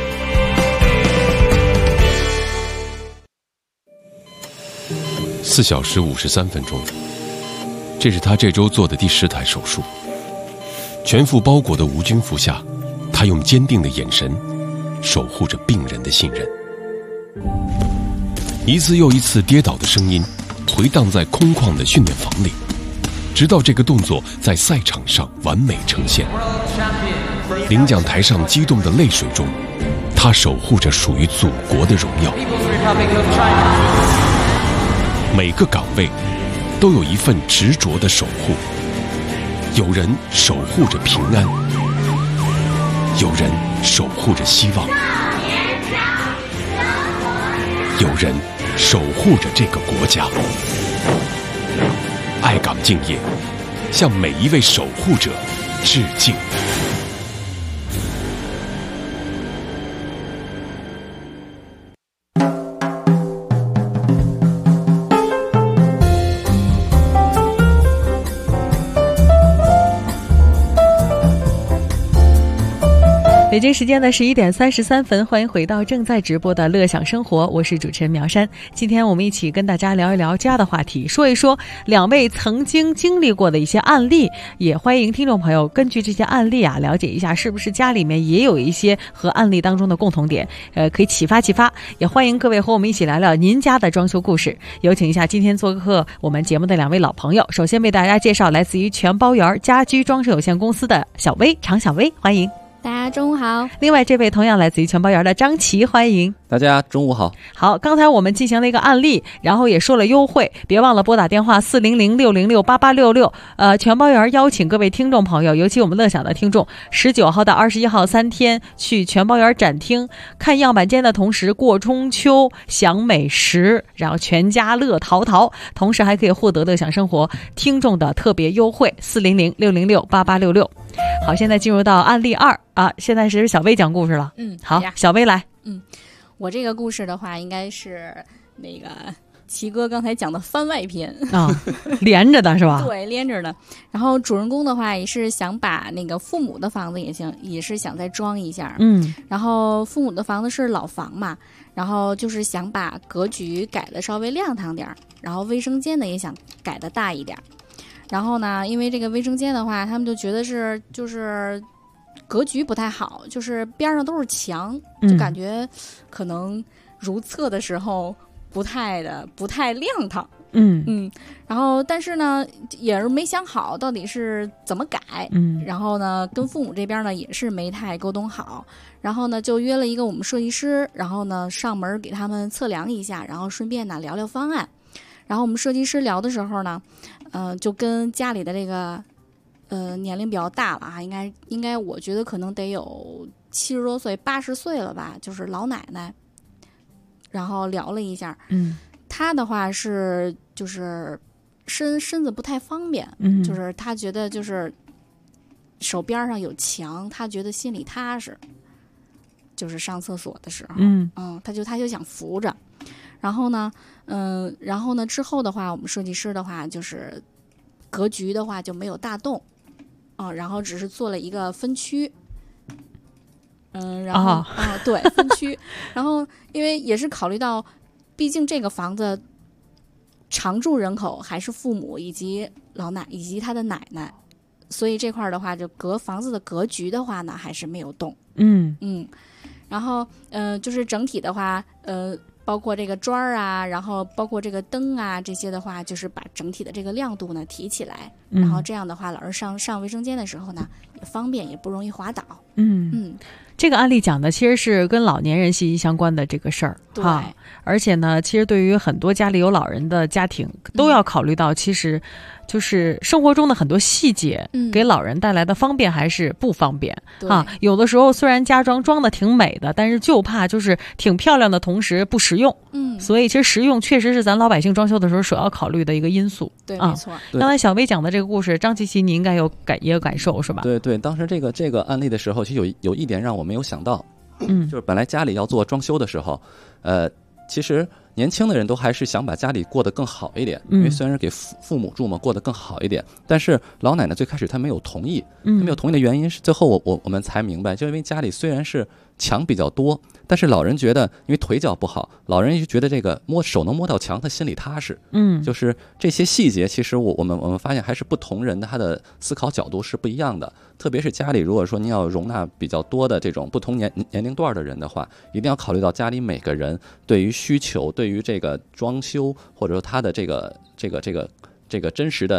Speaker 17: 4小时53分钟，这是他这周做的第10台手术。全副包裹的无菌服下，他用坚定的眼神守护着病人的信任。一次又一次跌倒的声音回荡在空旷的训练房里， 直到这个动作在赛场上完美呈现。领奖台上激动的泪水中，他守护着属于祖国的荣耀。每个岗位都有一份执着的守护，有人守护着平安，有人守护着希望，有人守护着这个国家。爱岗敬业，向每一位守护者致敬。
Speaker 1: 北京时间的11点33分，欢迎回到正在直播的乐享生活，我是主持人苗山。今天我们一起跟大家聊一聊家的话题，说一说两位曾经经历过的一些案例，也欢迎听众朋友根据这些案例了解一下是不是家里面也有一些和案例当中的共同点，可以启发。也欢迎各位和我们一起聊聊您家的装修故事。有请一下今天做客我们节目的两位老朋友，首先为大家介绍来自于全包园家居装饰有限公司的小薇，常小薇，欢迎。
Speaker 6: 大家中午好。
Speaker 1: 另外这位同样来自于全包园的张琪，欢迎。
Speaker 7: 大家中午好。
Speaker 1: 好，刚才我们进行了一个案例，然后也说了优惠，别忘了拨打电话400-606-8866。全包园邀请各位听众朋友，尤其我们乐享的听众，19号到21号3天去全包园展厅看样板间的同时过中秋，享美食，然后全家乐淘淘，同时还可以获得乐享生活听众的特别优惠400-606-8866。好，现在进入到案例2啊，现在是小薇讲故事了。好，小薇来。
Speaker 6: 我这个故事的话，应该是那个齐哥刚才讲的番外篇
Speaker 1: 啊，连着的是吧？
Speaker 6: 对，连着的。然后主人公的话也是想把那个父母的房子也是想再装一下。然后父母的房子是老房嘛，然后就是想把格局改得稍微亮堂点，然后卫生间呢也想改得大一点。然后呢，因为这个卫生间的话，他们就觉得就是格局不太好，就是边上都是墙，就感觉可能如厕的时候不太亮堂。然后但是呢也是没想好到底是怎么改。然后呢跟父母这边呢也是没太沟通好，然后呢就约了一个我们设计师，然后呢上门给他们测量一下，然后顺便呢聊聊方案。然后我们设计师聊的时候呢就跟家里的这个年龄比较大了啊，应该我觉得可能得有70多岁80岁了吧，就是老奶奶，然后聊了一下。她的话是就是身子不太方便，就是她觉得就是手边上有墙，她觉得心里踏实，就是上厕所的时候她就想扶着。然后呢之后的话，我们设计师的话就是格局的话就没有大动，然后只是做了一个分区，然后对，分区。然后因为也是考虑到，毕竟这个房子常住人口还是父母以及老奶以及他的奶奶，所以这块的话就房子的格局的话呢还是没有动。然后就是整体的话包括这个砖啊，然后包括这个灯啊，这些的话就是把整体的这个亮度呢提起来，然后这样的话老师上卫生间的时候呢也方便，也不容易滑倒。
Speaker 1: 这个案例讲的其实是跟老年人息息相关的这个事儿，
Speaker 6: 对。
Speaker 1: 而且呢，其实对于很多家里有老人的家庭，都要考虑到，其实就是生活中的很多细节，给老人带来的方便还是不方便啊。有的时候虽然家装的挺美的，但是就怕就是挺漂亮的同时不实用。所以其实实用确实是咱老百姓装修的时候首要考虑的一个因素。
Speaker 6: 对，没错。
Speaker 1: 刚才小薇讲的这个故事，张琪琪你应该也有感受是吧？
Speaker 7: 对，当时这个案例的时候，其实有一点让我没有想到，就是本来家里要做装修的时候，其实年轻的人都还是想把家里过得更好一点，因为虽然是给父母住嘛，过得更好一点，但是老奶奶最开始她没有同意，她没有同意的原因是最后我们才明白，就因为家里虽然是墙比较多，但是老人觉得因为腿脚不好，老人就觉得这个手能摸到墙，他心里踏实。就是这些细节，其实我们发现还是不同人的他的思考角度是不一样的。特别是家里如果说您要容纳比较多的这种不同年龄段的人的话，一定要考虑到家里每个人对于需求，对于这个装修或者说他的这个真实的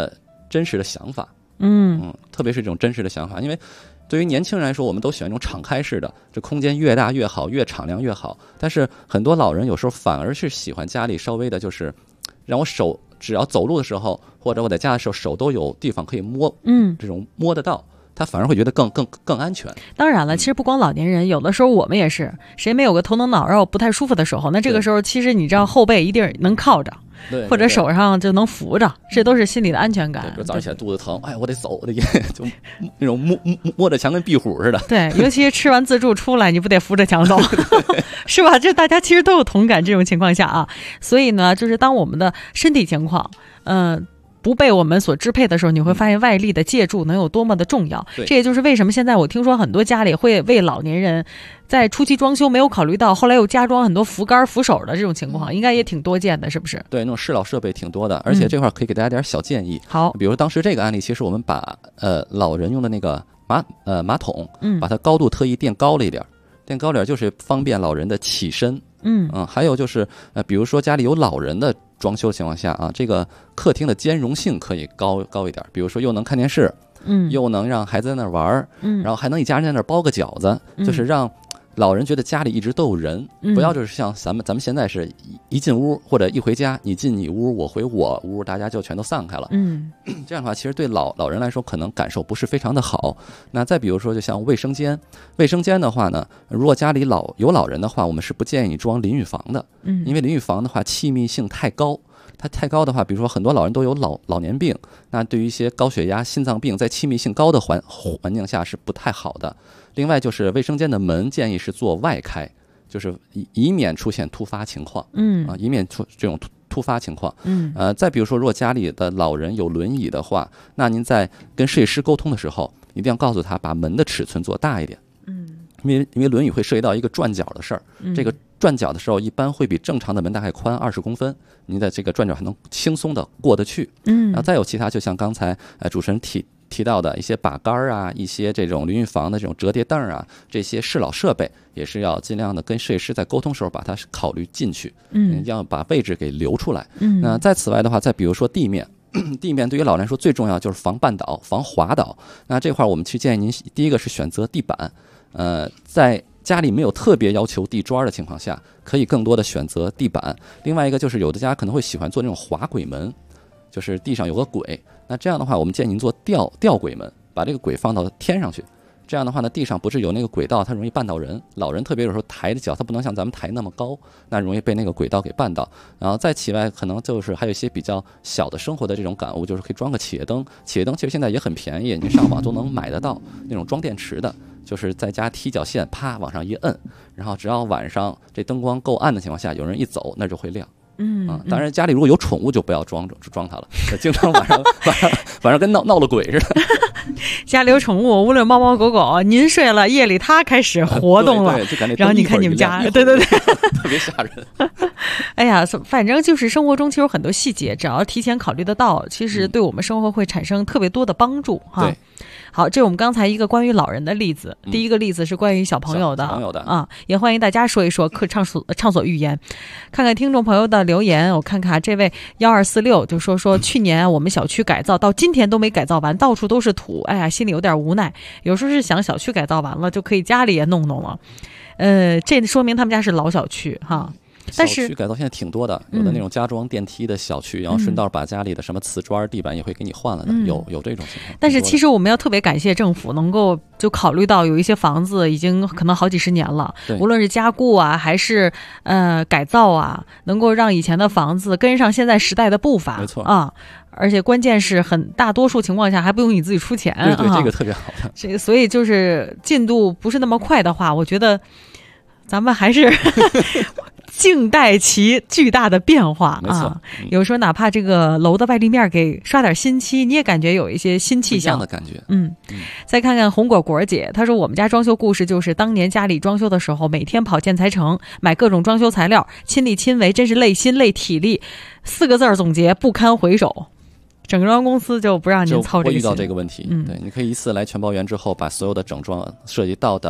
Speaker 7: 真实的想法。特别是这种真实的想法，因为对于年轻人来说，我们都喜欢这种敞开式的，这空间越大越好，越敞亮越好。但是很多老人有时候反而是喜欢家里稍微的，就是让我手只要走路的时候，或者我在家的时候，手都有地方可以摸，这种摸得到。他反而会觉得更安全。
Speaker 1: 当然了，其实不光老年人，有的时候我们也是，谁没有个头疼脑热不太舒服的时候，那这个时候其实你知道后背一定能靠着，或者手上就能扶着，这都是心理的安全感。
Speaker 7: 比如早上起来肚子疼，哎，我得走，我得就那种摸着墙跟壁虎似的。
Speaker 1: 对，尤其是吃完自助出来，你不得扶着墙走，是吧？这大家其实都有同感。这种情况下啊，所以呢，就是当我们的身体情况，不被我们所支配的时候，你会发现外力的借助能有多么的重要。这也就是为什么现在我听说很多家里会为老年人在初期装修没有考虑到，后来又加装很多扶杆扶手的这种情况，应该也挺多见的，是不是？
Speaker 7: 对，那种适老设备挺多的，而且这块可以给大家点小建议。
Speaker 1: 好，
Speaker 7: 比如当时这个案例，其实我们把老人用的那个马桶，把它高度特意垫高了一点，垫高点就是方便老人的起身。还有就是比如说家里有老人的装修情况下啊，这个客厅的兼容性可以高一点，比如说又能看电视，又能让孩子在那玩，然后还能一家人在那包个饺子，就是让老人觉得家里一直都有人，不要就是像咱们现在是一进屋或者一回家，你进你屋我回我屋，大家就全都散开了。这样的话其实对老人来说可能感受不是非常的好。那再比如说就像卫生间的话呢，如果家里有老人的话，我们是不建议你装淋浴房的，因为淋浴房的话气密性太高。它太高的话，比如说很多老人都有老年病，那对于一些高血压、心脏病，在气密性高的环境下是不太好的。另外就是卫生间的门建议是做外开，就是以免出现突发情况，以免出这种突发情况。再比如说，如果家里的老人有轮椅的话，那您在跟设计师沟通的时候，一定要告诉他把门的尺寸做大一点。因为轮椅会涉及到一个转角的事儿，这个转角的时候一般会比正常的门大概宽20公分，您的这个转角还能轻松的过得去。然后再有其他，就像刚才主持人提到的一些把杆啊，一些这种淋浴房的这种折叠凳啊，这些适老设备也是要尽量的跟设计师在沟通时候把它考虑进去，要把位置给留出来。那在此外的话，再比如说地面对于老人来说最重要就是防绊倒、防滑倒。那这块我们去建议您，第一个是选择地板，在家里没有特别要求地砖的情况下，可以更多的选择地板。另外一个就是有的家可能会喜欢做那种滑轨门，就是地上有个轨，那这样的话我们建议您做吊轨门，把这个轨放到天上去。这样的话呢，地上不是有那个轨道，它容易绊到人。老人特别有时候抬着脚，他不能像咱们抬那么高，那容易被那个轨道给绊到。然后再其外，可能就是还有一些比较小的生活的这种感悟，就是可以装个企业灯。企业灯其实现在也很便宜，你上网都能买得到那种装电池的，就是在家踢脚线，啪往上一摁，然后只要晚上这灯光够暗的情况下，有人一走，那就会亮。当然家里如果有宠物就不要装它了，经常晚上跟闹了鬼似的。
Speaker 1: 家里有宠物，无论猫猫狗狗，您睡了，夜里它开始活动了，然后你看你们家，对，
Speaker 7: 特别吓人。
Speaker 1: 哎呀，反正就是生活中其实有很多细节，只要提前考虑得到，其实对我们生活会产生特别多的帮助哈。
Speaker 7: 对。
Speaker 1: 好，这是我们刚才一个关于老人的例子，第一个例子是关于小朋友的啊，也欢迎大家说一说，畅所欲言。看看听众朋友的留言，我看看这位1246就说去年我们小区改造到今天都没改造完，到处都是土，哎呀，心里有点无奈。有时候是想小区改造完了就可以家里也弄了，这说明他们家是老小区哈。但是
Speaker 7: 小区改造现在挺多的，有的那种加装电梯的小区，然后顺道把家里的什么瓷砖、地板也会给你换了的，有这种情况。
Speaker 1: 但是其实我们要特别感谢政府，能够就考虑到有一些房子已经可能好几十年了，无论是加固啊还是改造啊，能够让以前的房子跟上现在时代的步伐。
Speaker 7: 没错
Speaker 1: 啊。而且关键是很大多数情况下还不用你自己出钱，
Speaker 7: 对，这个特别好的。
Speaker 1: 这个所以就是进度不是那么快的话，我觉得咱们还是静待其巨大的变化啊！有时候哪怕这个楼的外立面给刷点新漆，你也感觉有一些新气象
Speaker 7: 的感觉。
Speaker 1: 再看看红果姐，她说我们家装修故事就是当年家里装修的时候，每天跑建材城买各种装修材料，亲力亲为，真是累心累体力，4个字总结不堪回首。整装公司就不让您操这个心，
Speaker 7: 就会遇到这个问题。对，你可以一次来全包圆之后，把所有的整装涉及到的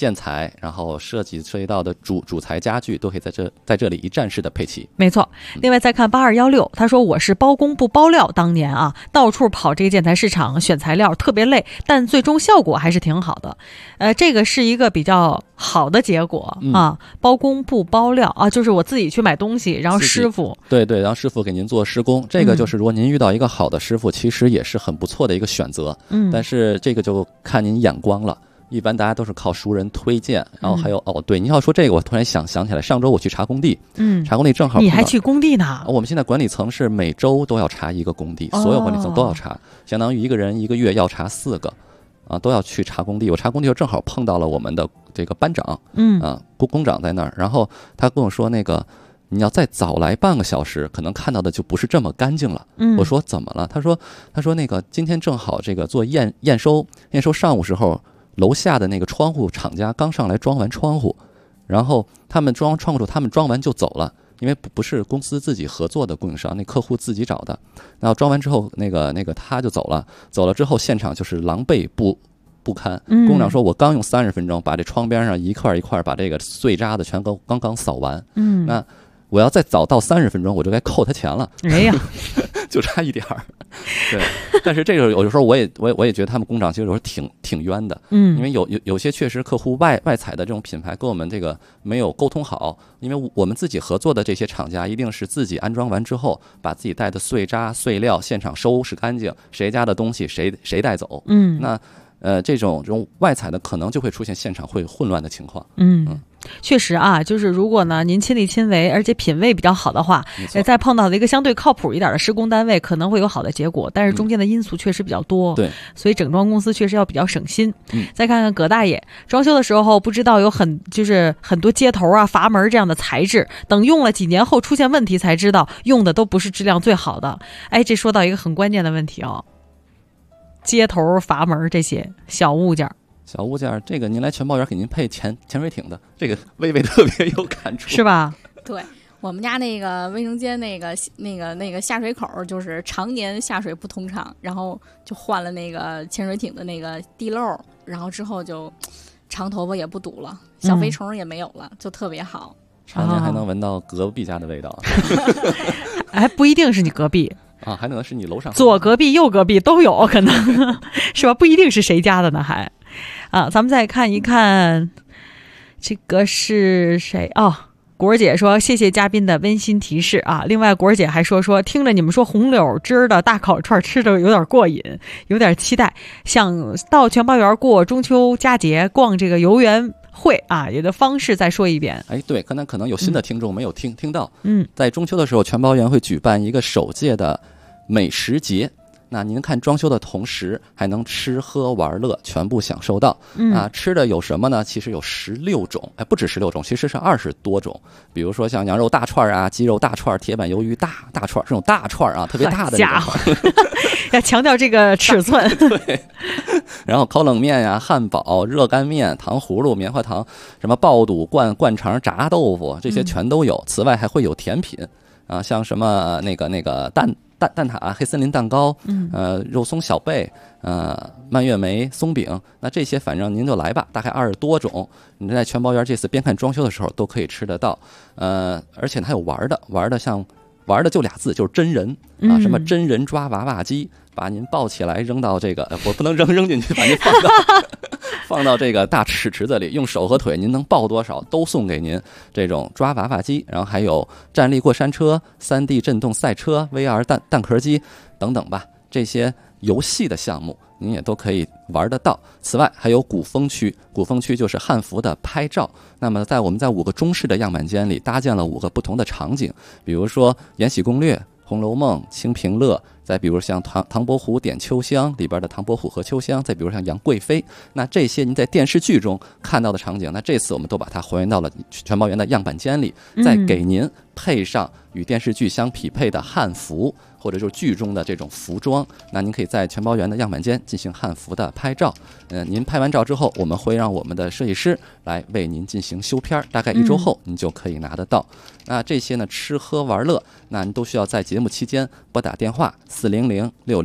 Speaker 7: 建材，然后涉及到的主材家具都可以在这里一站式的配齐。
Speaker 1: 没错。另外再看8216，他说我是包工不包料，当年啊到处跑这个建材市场选材料特别累，但最终效果还是挺好的。这个是一个比较好的结果啊，包工不包料啊，就是我自己去买东西，然后师傅
Speaker 7: 对，然后师傅给您做施工，这个就是如果您遇到一个好的师傅，其实也是很不错的一个选择。但是这个就看您眼光了。一般大家都是靠熟人推荐，然后还有对，您要说这个，我突然想起来，上周我去查工地，查工地正好
Speaker 1: 你还去工地呢？
Speaker 7: 我们现在管理层是每周都要查一个工地，所有管理层都要查，相当于一个人一个月要查4个，都要去查工地。我查工地就正好碰到了我们的这个班长，工长在那儿，然后他跟我说那个。你要再早来半个小时，可能看到的就不是这么干净了。我说怎么了？他说那个今天正好这个做验收上午时候，楼下的那个窗户厂家刚上来装完窗户，然后他们装窗户之后，他们装完就走了，因为不是公司自己合作的供应商，那客户自己找的。然后装完之后，那个他就走了之后，现场就是狼狈不堪。工长说，我刚用30分钟把这窗边上一块一块把这个碎渣子全刚扫完。那我要再早到30分钟，我就该扣他钱了。
Speaker 1: 哎呀，
Speaker 7: 就差一点儿。对，但是这个有时候我也觉得他们工长其实有时候挺冤的。因为有些确实客户外采的这种品牌跟我们这个没有沟通好，因为我们自己合作的这些厂家一定是自己安装完之后，把自己带的碎渣碎料现场收拾干净，谁家的东西谁带走。那这种外采的可能就会出现现场会混乱的情况。
Speaker 1: 确实啊，就是如果呢您亲力亲为，而且品味比较好的话，再碰到了一个相对靠谱一点的施工单位，可能会有好的结果。但是中间的因素确实比较多，
Speaker 7: 对，
Speaker 1: 所以整装公司确实要比较省心。再看看葛大爷，装修的时候不知道有很多接头啊、阀门这样的材质，等用了几年后出现问题才知道用的都不是质量最好的。这说到一个很关键的问题哦，接头、阀门这些小物件，
Speaker 7: 这个您来全包园给您配潜水艇的，这个微微特别有感触，
Speaker 1: 是吧？
Speaker 6: 对，我们家那个卫生间那个下水口，就是常年下水不通畅，然后就换了那个潜水艇的那个地漏，然后之后就长头发也不堵了，小飞虫也没有了，就特别好。
Speaker 7: 常年还能闻到隔壁家的味道。
Speaker 1: 不一定是你隔壁。
Speaker 7: 还能是你楼上
Speaker 1: 左隔壁右隔壁都有可能是吧？不一定是谁家的呢还咱们再看一看这个是谁果儿姐说谢谢嘉宾的温馨提示另外果儿姐还说听着你们说红柳汁的大烤串吃着有点过瘾，有点期待，想到全包园过中秋佳节，逛这个游园会也的方式再说一遍。
Speaker 7: 对，可能有新的听众没有听到。在中秋的时候，全包园会举办一个首届的美食节。那您看装修的同时，还能吃喝玩乐全部享受到。吃的有什么呢？其实有16种，不止16种，其实是20多种。比如说像羊肉大串啊、鸡肉大串、铁板鱿鱼大串，这种大串特别大的
Speaker 1: 家伙，要强调这个尺寸。
Speaker 7: 对。然后烤冷面呀、汉堡、热干面、糖葫芦、棉花糖，什么爆肚、灌肠、炸豆腐，这些全都有。此外还会有甜品像什么那个蛋挞、黑森林蛋糕，肉松小贝，蔓越莓松饼，那这些反正您就来吧，大概20多种，你在全包园这次边看装修的时候都可以吃得到，而且还有玩的像玩的就俩字，就是真人什么真人抓娃娃机，把您抱起来扔到这个，我不能扔进去，把您放到这个大池子里，用手和腿您能抱多少都送给您这种抓娃娃机，然后还有站立过山车、3D 震动赛车、VR 蛋壳机等等吧，这些游戏的项目您也都可以玩得到。此外还有古风区就是汉服的拍照，那么我们在5个中式的样板间里搭建了5个不同的场景，比如说《延禧攻略》、《红楼梦》、《清平乐》，再比如像唐伯虎点秋香里边的唐伯虎和秋香，再比如像杨贵妃，那这些您在电视剧中看到的场景，那这次我们都把它还原到了全包园的样板间里，再给您配上与电视剧相匹配的汉服，或者就是剧中的这种服装，那您可以在全包园的样板间进行汉服的拍照。您拍完照之后，我们会让我们的设计师来为您进行修片，大概1周后您就可以拿得到。那这些呢，吃喝玩乐，那您都需要在节目期间拨打电话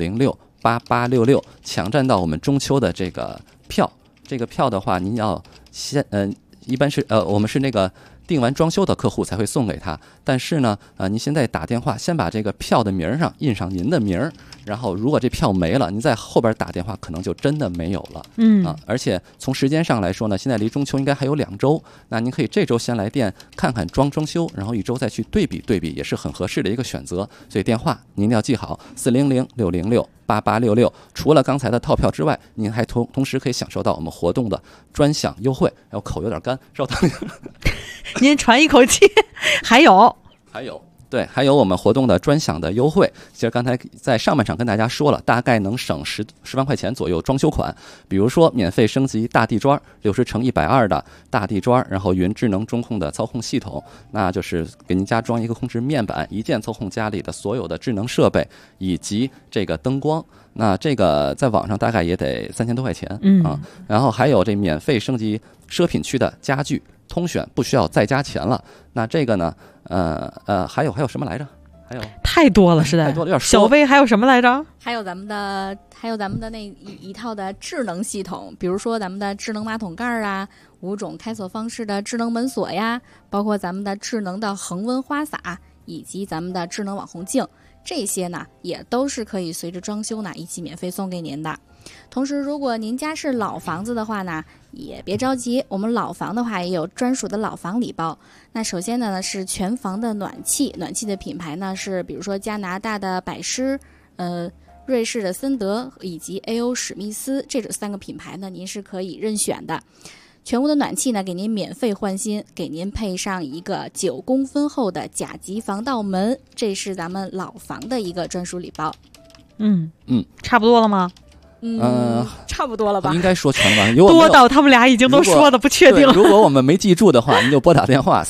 Speaker 7: 400-606-8866，抢占到我们中秋的这个票。这个票的话，您要一般是我们是那个订完装修的客户才会送给他，但是呢，您现在打电话先把这个票的名上印上您的名儿，然后如果这票没了，您在后边打电话可能就真的没有了。而且从时间上来说呢，现在离中秋应该还有2周，那您可以这周先来店看看装修，然后1周再去对比，也是很合适的一个选择。所以电话您一定要记好，400-606-8866。除了刚才的套票之外，您还同时可以享受到我们活动的专享优惠。我口有点干，稍等。
Speaker 1: 您喘一口气。还有
Speaker 7: 对，还有我们活动的专享的优惠。其实刚才在上半场跟大家说了，大概能省10万块钱左右装修款。比如说免费升级大地砖60×120的大地砖，然后云智能中控的操控系统，那就是给您加装一个控制面板，一键操控家里的所有的智能设备以及这个灯光。那这个在网上大概也得3000多块钱然后还有这免费升级奢品区的家具通选，不需要再加钱了。那这个呢，还有什么来着？还有
Speaker 1: 太多了，实在
Speaker 7: 太多了，有点
Speaker 1: 小薇还有什么来着？
Speaker 6: 还有咱们的那一套的智能系统，比如说咱们的智能马桶盖啊，5种开锁方式的智能门锁呀，包括咱们的智能的恒温花洒，以及咱们的智能网红镜。这些呢也都是可以随着装修呢一起免费送给您的。同时如果您家是老房子的话呢，也别着急，我们老房的话也有专属的老房礼包。那首先呢是全房的暖气的品牌呢是比如说加拿大的百诗，瑞士的森德以及 AO 史密斯，这种3个品牌呢您是可以任选的。全屋的暖气呢给您免费换新，给您配上一个9公分厚的甲级防盗门，这是咱们老房的一个专属礼包。
Speaker 1: 差不多了吗？
Speaker 6: 差不多了吧？
Speaker 7: 应该说全了吧？
Speaker 1: 多到他们俩已经都说的不确定了。
Speaker 7: 如果我们没记住的话，您就拨打电话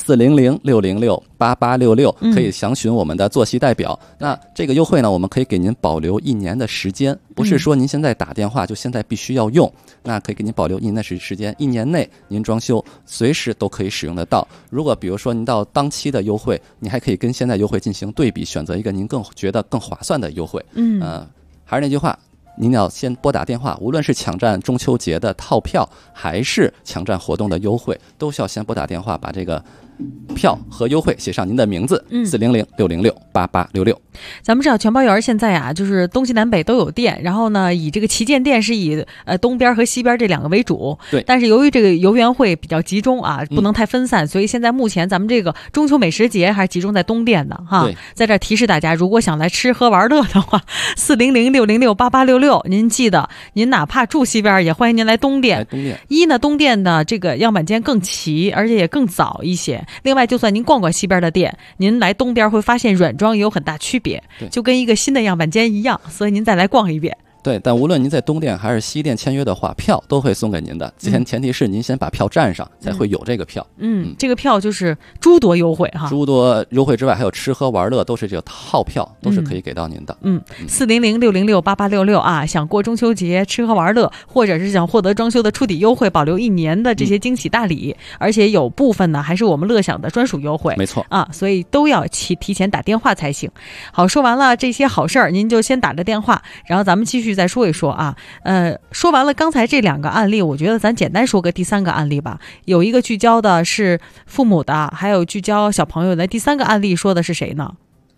Speaker 7: 400-606-8866，可以详询我们的坐席代表。那这个优惠呢，我们可以给您保留1年的时间，不是说您现在打电话就现在必须要用，那可以给您保留1年的时间，1年内您装修随时都可以使用得到。如果比如说您到当期的优惠，你还可以跟现在优惠进行对比，选择一个您觉得更划算的优惠。还是那句话。您要先拨打电话，无论是抢占中秋节的套票，还是抢占活动的优惠，都需要先拨打电话，把这个票和优惠写上您的名字，400-606-8866。
Speaker 1: 咱们知道全包园现在啊，就是东西南北都有店，然后呢，以这个旗舰店是以东边和西边这2个为主。
Speaker 7: 对。
Speaker 1: 但是由于这个游园会比较集中啊，不能太分散，所以现在目前咱们这个中秋美食节还是集中在东店的哈。
Speaker 7: 对。
Speaker 1: 在这儿提示大家，如果想来吃喝玩乐的话，400-606-8866，您记得，您哪怕住西边，也欢迎您来东店。东店的这个样板间更齐，而且也更早一些。另外，就算您逛西边的店，您来东边会发现软装也有很大区别，就跟一个新的样板间一样，所以您再来逛一遍。
Speaker 7: 对，但无论您在东店还是西店签约的话，票都会送给您的。前提是您先把票占上，才会有这个票。
Speaker 1: 这个票就是诸多优惠哈。
Speaker 7: 诸多优惠之外，还有吃喝玩乐都是这个套票，都是可以给到您的。
Speaker 1: 400-606-8866啊，想过中秋节吃喝玩乐，或者是想获得装修的触底优惠，保留1年的这些惊喜大礼，而且有部分呢还是我们乐享的专属优惠。
Speaker 7: 没错
Speaker 1: 啊，所以都要提前打电话才行。好，说完了这些好事儿，您就先打着电话，然后咱们继续再说一说啊。说完了刚才这2个案例，我觉得咱简单说个第3个案例吧。有一个聚焦的是父母的，还有聚焦小朋友的。第3个案例说的是谁呢？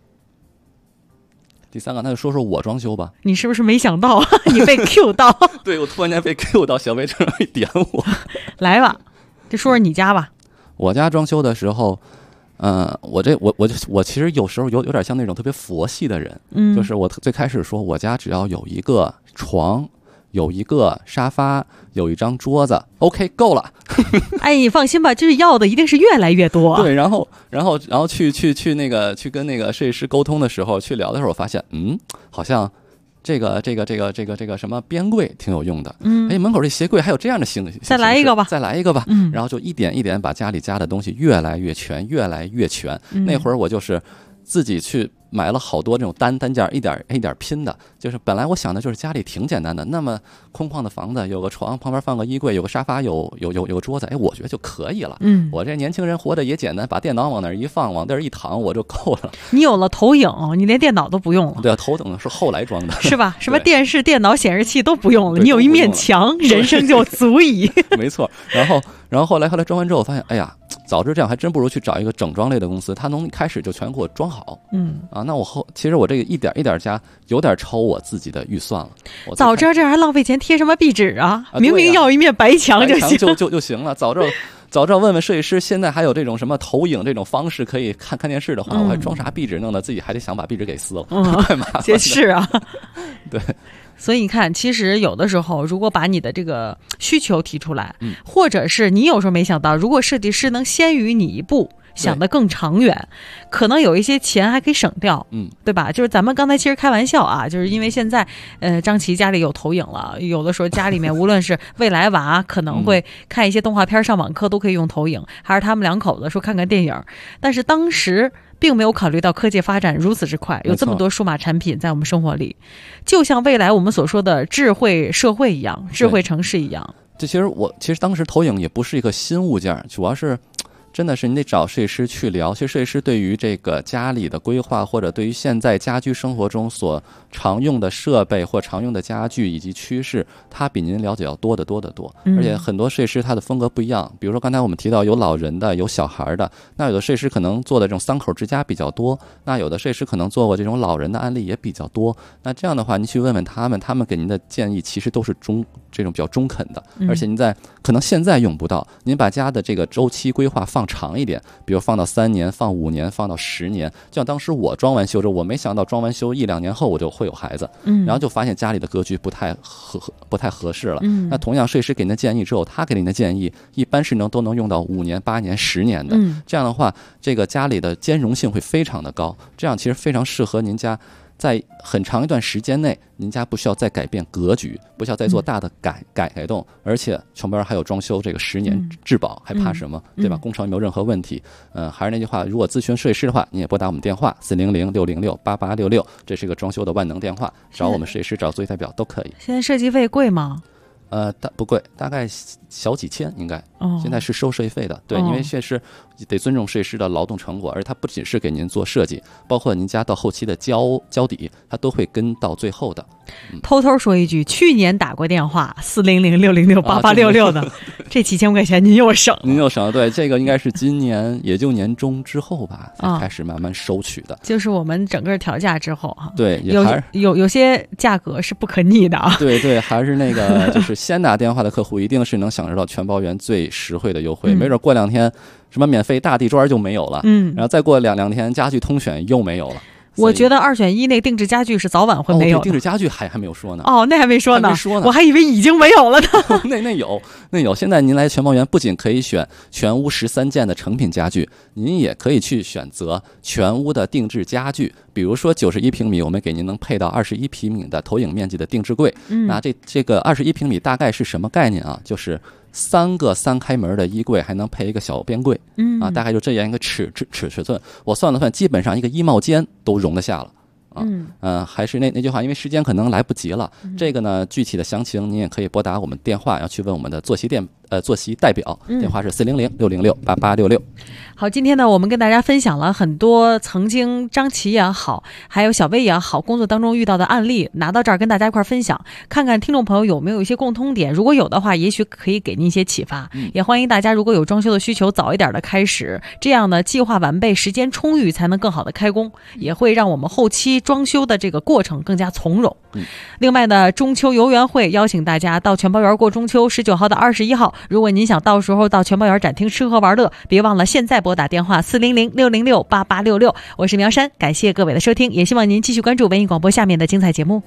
Speaker 7: 第3个，那就说说我装修吧。
Speaker 1: 你是不是没想到你被 Q 到？
Speaker 7: 对，我突然间被 Q 到，小薇正好一点我。
Speaker 1: 来吧，就说说你家吧。
Speaker 7: 我家装修的时候，我其实有时候有点像那种特别佛系的人，就是我最开始说我家只要有一个床，有一个沙发，有一张桌子 ，OK 够了。
Speaker 1: 哎，你放心吧，就是要的一定是越来越多。
Speaker 7: 对，然后去跟那个设计师沟通的时候，去聊的时候，我发现好像这个什么边柜挺有用的。门口这鞋柜还有这样的形式，
Speaker 1: 再来一个吧。
Speaker 7: 然后就一点一点把家里加的东西越来越全，越来越全。那会儿我就是自己去买了好多这种单件一点一点拼的，就是本来我想的就是家里挺简单的，那么空旷的房子，有个床，旁边放个衣柜，有个沙发，有个桌子，哎，我觉得就可以了。我这年轻人活得也简单，把电脑往那儿一放，往那儿一躺，我就够了。
Speaker 1: 你有了投影，你连电脑都不用了。
Speaker 7: 对啊，投影是后来装的，
Speaker 1: 是吧？什么电视、电脑、显示器都不用了，你有一面墙，人生就足矣。
Speaker 7: 没错。然后后来装完之后，我发现，哎呀，早知这样还真不如去找一个整装类的公司，他能一开始就全给我装好。那其实我这个一点一点加，有点超我自己的预算了。
Speaker 1: 早知道这样还浪费钱贴什么壁纸啊？明明要一面白墙就行，
Speaker 7: 就行了。早知道问问设计师，现在还有这种什么投影这种方式可以看电视的话，我还装啥壁纸，弄得自己还得想把壁纸给撕了，太麻烦了。
Speaker 1: 是啊，
Speaker 7: 对。
Speaker 1: 所以你看，其实有的时候，如果把你的这个需求提出来，或者是你有时候没想到，如果设计师能先于你一步，想得更长远，可能有一些钱还可以省掉，对吧？就是咱们刚才其实开玩笑啊，就是因为现在张琪家里有投影了，有的时候家里面无论是未来娃可能会看一些动画片、上网课都可以用投影，还是他们两口子说看看电影，但是当时并没有考虑到科技发展如此之快，有这么多数码产品在我们生活里，就像未来我们所说的智慧社会一样，智慧城市一样。
Speaker 7: 这其实当时投影也不是一个新物件，主要是真的是你得找设计师去聊。其实设计师对于这个家里的规划，或者对于现在家居生活中所常用的设备或常用的家具以及趋势，他比您了解要多得多得多。而且很多设计师他的风格不一样，比如说刚才我们提到有老人的，有小孩的，那有的设计师可能做的这种3口之家比较多，那有的设计师可能做过这种老人的案例也比较多。那这样的话，您去问问他们给您的建议其实都是这种比较中肯的，而且您可能现在用不到，您把家的这个周期规划放长一点，比如放到3年、放5年、放到10年。就像当时我装完修之后，我没想到装完修1-2年后我就会有孩子，然后就发现家里的格局不太合适了。那同样设计师给您的建议之后，他给您的建议一般是都能用到5年、8年、10年的。这样的话，这个家里的兼容性会非常的高，这样其实非常适合您家。在很长一段时间内，您家不需要再改变格局，不需要再做大的改动，而且全边还有装修这个10年质保，还怕什么？对吧？工程也没有任何问题。还是那句话，如果咨询设计师的话，你也拨打我们电话400-606-8866，这是一个装修的万能电话，找我们设计师，找作业代表都可以。
Speaker 1: 现在设计费贵吗？
Speaker 7: 不贵，大概小几千应该。现在是收设计费的，对，因为设计师得尊重设计师的劳动成果，而他不仅是给您做设计，包括您家到后期的交底，他都会跟到最后的。
Speaker 1: 偷偷说一句，去年打过电话400-606-8866的，这几千块钱您又省了。
Speaker 7: 对，这个应该是今年也就年中之后吧，才开始慢慢收取的。
Speaker 1: 就是我们整个调价之后哈，
Speaker 7: 对，
Speaker 1: 有些价格是不可逆的啊。
Speaker 7: 对，还是那个就是先打电话的客户一定是能享受到全包圆最实惠的优惠，没准过2天什么免费大地砖就没有了，然后再过两天家具通选又没有了。
Speaker 1: 我觉得2选1那定制家具是早晚会没有的。
Speaker 7: 定制家具还没有说呢。
Speaker 1: 那还没说呢，我还以为已经没有了呢。
Speaker 7: 那有。现在您来全包圆，不仅可以选全屋13件的成品家具，您也可以去选择全屋的定制家具。比如说91平米，我们给您能配到21平米的投影面积的定制柜。那这个21平米大概是什么概念啊？就是3个3开门的衣柜，还能配一个小边柜，大概就这样一个尺寸。我算了算，基本上一个衣帽间都容得下了。还是那句话，因为时间可能来不及了。这个呢，具体的详情您也可以拨打我们电话，要去问我们的作息代表，电话是400-606-8866。
Speaker 1: 好，今天呢，我们跟大家分享了很多曾经张琪也好，还有小薇也好，工作当中遇到的案例，拿到这儿跟大家一块分享，看看听众朋友有没有一些共通点，如果有的话，也许可以给您一些启发。也欢迎大家如果有装修的需求，早一点的开始，这样呢，计划完备，时间充裕，才能更好的开工，也会让我们后期装修的这个过程更加从容。另外呢，中秋游园会邀请大家到全包园过中秋，19号到21号。如果您想到时候到全包园展厅吃喝玩乐，别忘了现在拨打电话400-606-8866。我是苗山，感谢各位的收听，也希望您继续关注文艺广播下面的精彩节目。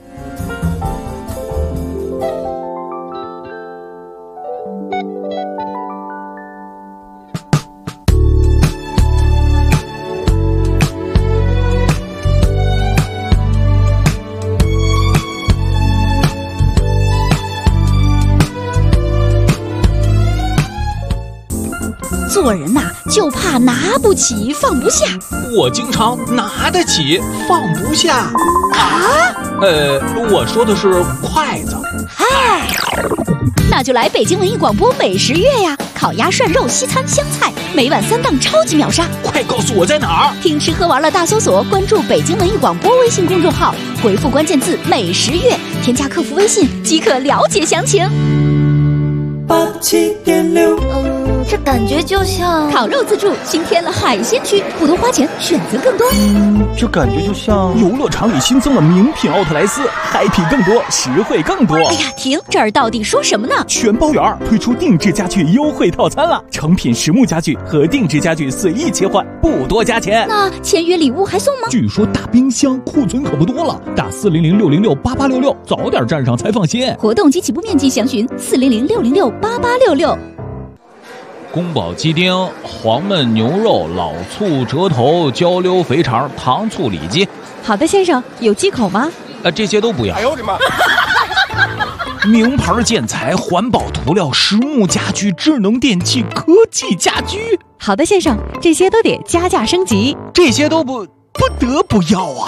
Speaker 9: 做人呐，
Speaker 3: 就怕拿不起放不下。
Speaker 2: 我经常拿得起放不下。
Speaker 3: 啊？
Speaker 2: 我说的是筷子。
Speaker 3: 嗨，那就来北京文艺广播美食月呀！烤鸭、涮肉、西餐、湘菜，每晚3档超级秒杀。
Speaker 2: 快告诉我在哪儿！
Speaker 3: 听吃喝玩乐大搜索，关注北京文艺广播微信公众号，回复关键字“美食月”，添加客服微信即可了解详情。
Speaker 15: 87.6，这感觉就像
Speaker 3: 烤肉自助，新添了海鲜区，不多花钱，选择更多。
Speaker 18: 这感觉就像
Speaker 2: 游乐场里新增了名品奥特莱斯，happy更多，实惠更多。
Speaker 3: 哎呀，停！这儿到底说什么呢？
Speaker 2: 全包圆推出定制家具优惠套餐了，成品实木家具和定制家具随意切换，不多加钱。
Speaker 3: 那签约礼物还送吗？
Speaker 2: 据说大冰箱库存可不多了，打400-606-8866，早点站上才放心。
Speaker 3: 活动及起步面积详询400-606-8866。
Speaker 2: 宫保鸡丁、黄焖牛肉、老醋折头、焦溜肥肠、糖醋里脊。
Speaker 1: 好的，先生，有忌口吗？
Speaker 2: 这些都不要。
Speaker 18: 哎呦我的妈！
Speaker 2: 名牌建材、环保涂料、实木家居、智能电器、科技家居。
Speaker 1: 好的，先生，这些都得加价升级。
Speaker 2: 这些都不得不要啊！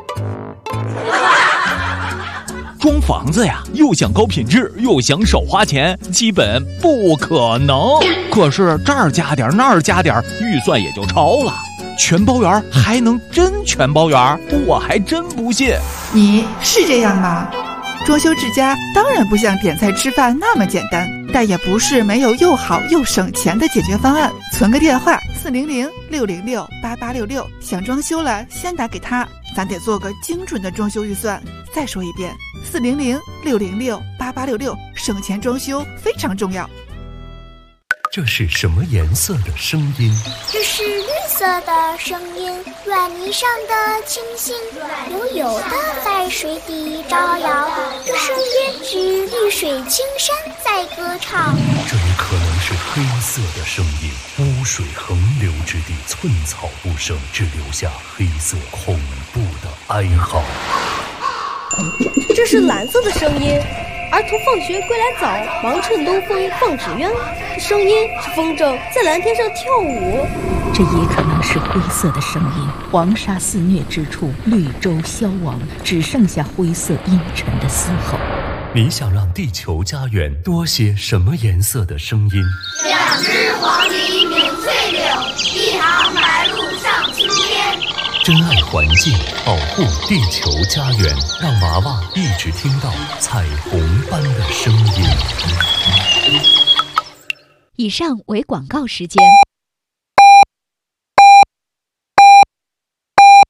Speaker 2: 装房子呀，又想高品质，又想少花钱，基本不可能。可是这儿加点，那儿加点，预算也就超了。全包圆还能真全包圆？我还真不信。
Speaker 19: 你是这样吗？装修之家当然不像点菜吃饭那么简单，但也不是没有又好又省钱的解决方案。存个电话400-606-8866，想装修了先打给他，咱得做个精准的装修预算。再说一遍，400-606-8866，省钱装修非常重要。
Speaker 14: 这是什么颜色的声音？
Speaker 8: 这是绿色的声音，软泥上的星星，悠悠的在水底招摇。这声音是绿水青山在歌唱。
Speaker 14: 这也可能是黑色的声音，污水横流之地，寸草不生，只留下黑色恐怖的哀嚎。
Speaker 20: 这是蓝色的声音，儿童放学归来早，忙趁东风放纸鸢。声音是风筝在蓝天上跳舞。
Speaker 21: 这也可能是灰色的声音，黄沙肆虐之处，绿洲消亡，只剩下灰色阴沉的嘶吼。
Speaker 14: 你想让地球家园多些什么颜色的声音
Speaker 8: ？2只黄鹂鸣翠柳，1行白鹭上青天。
Speaker 14: 珍爱环境，保护地球家园，让娃娃一直听到彩虹般的声音。
Speaker 3: 以上为广告时间。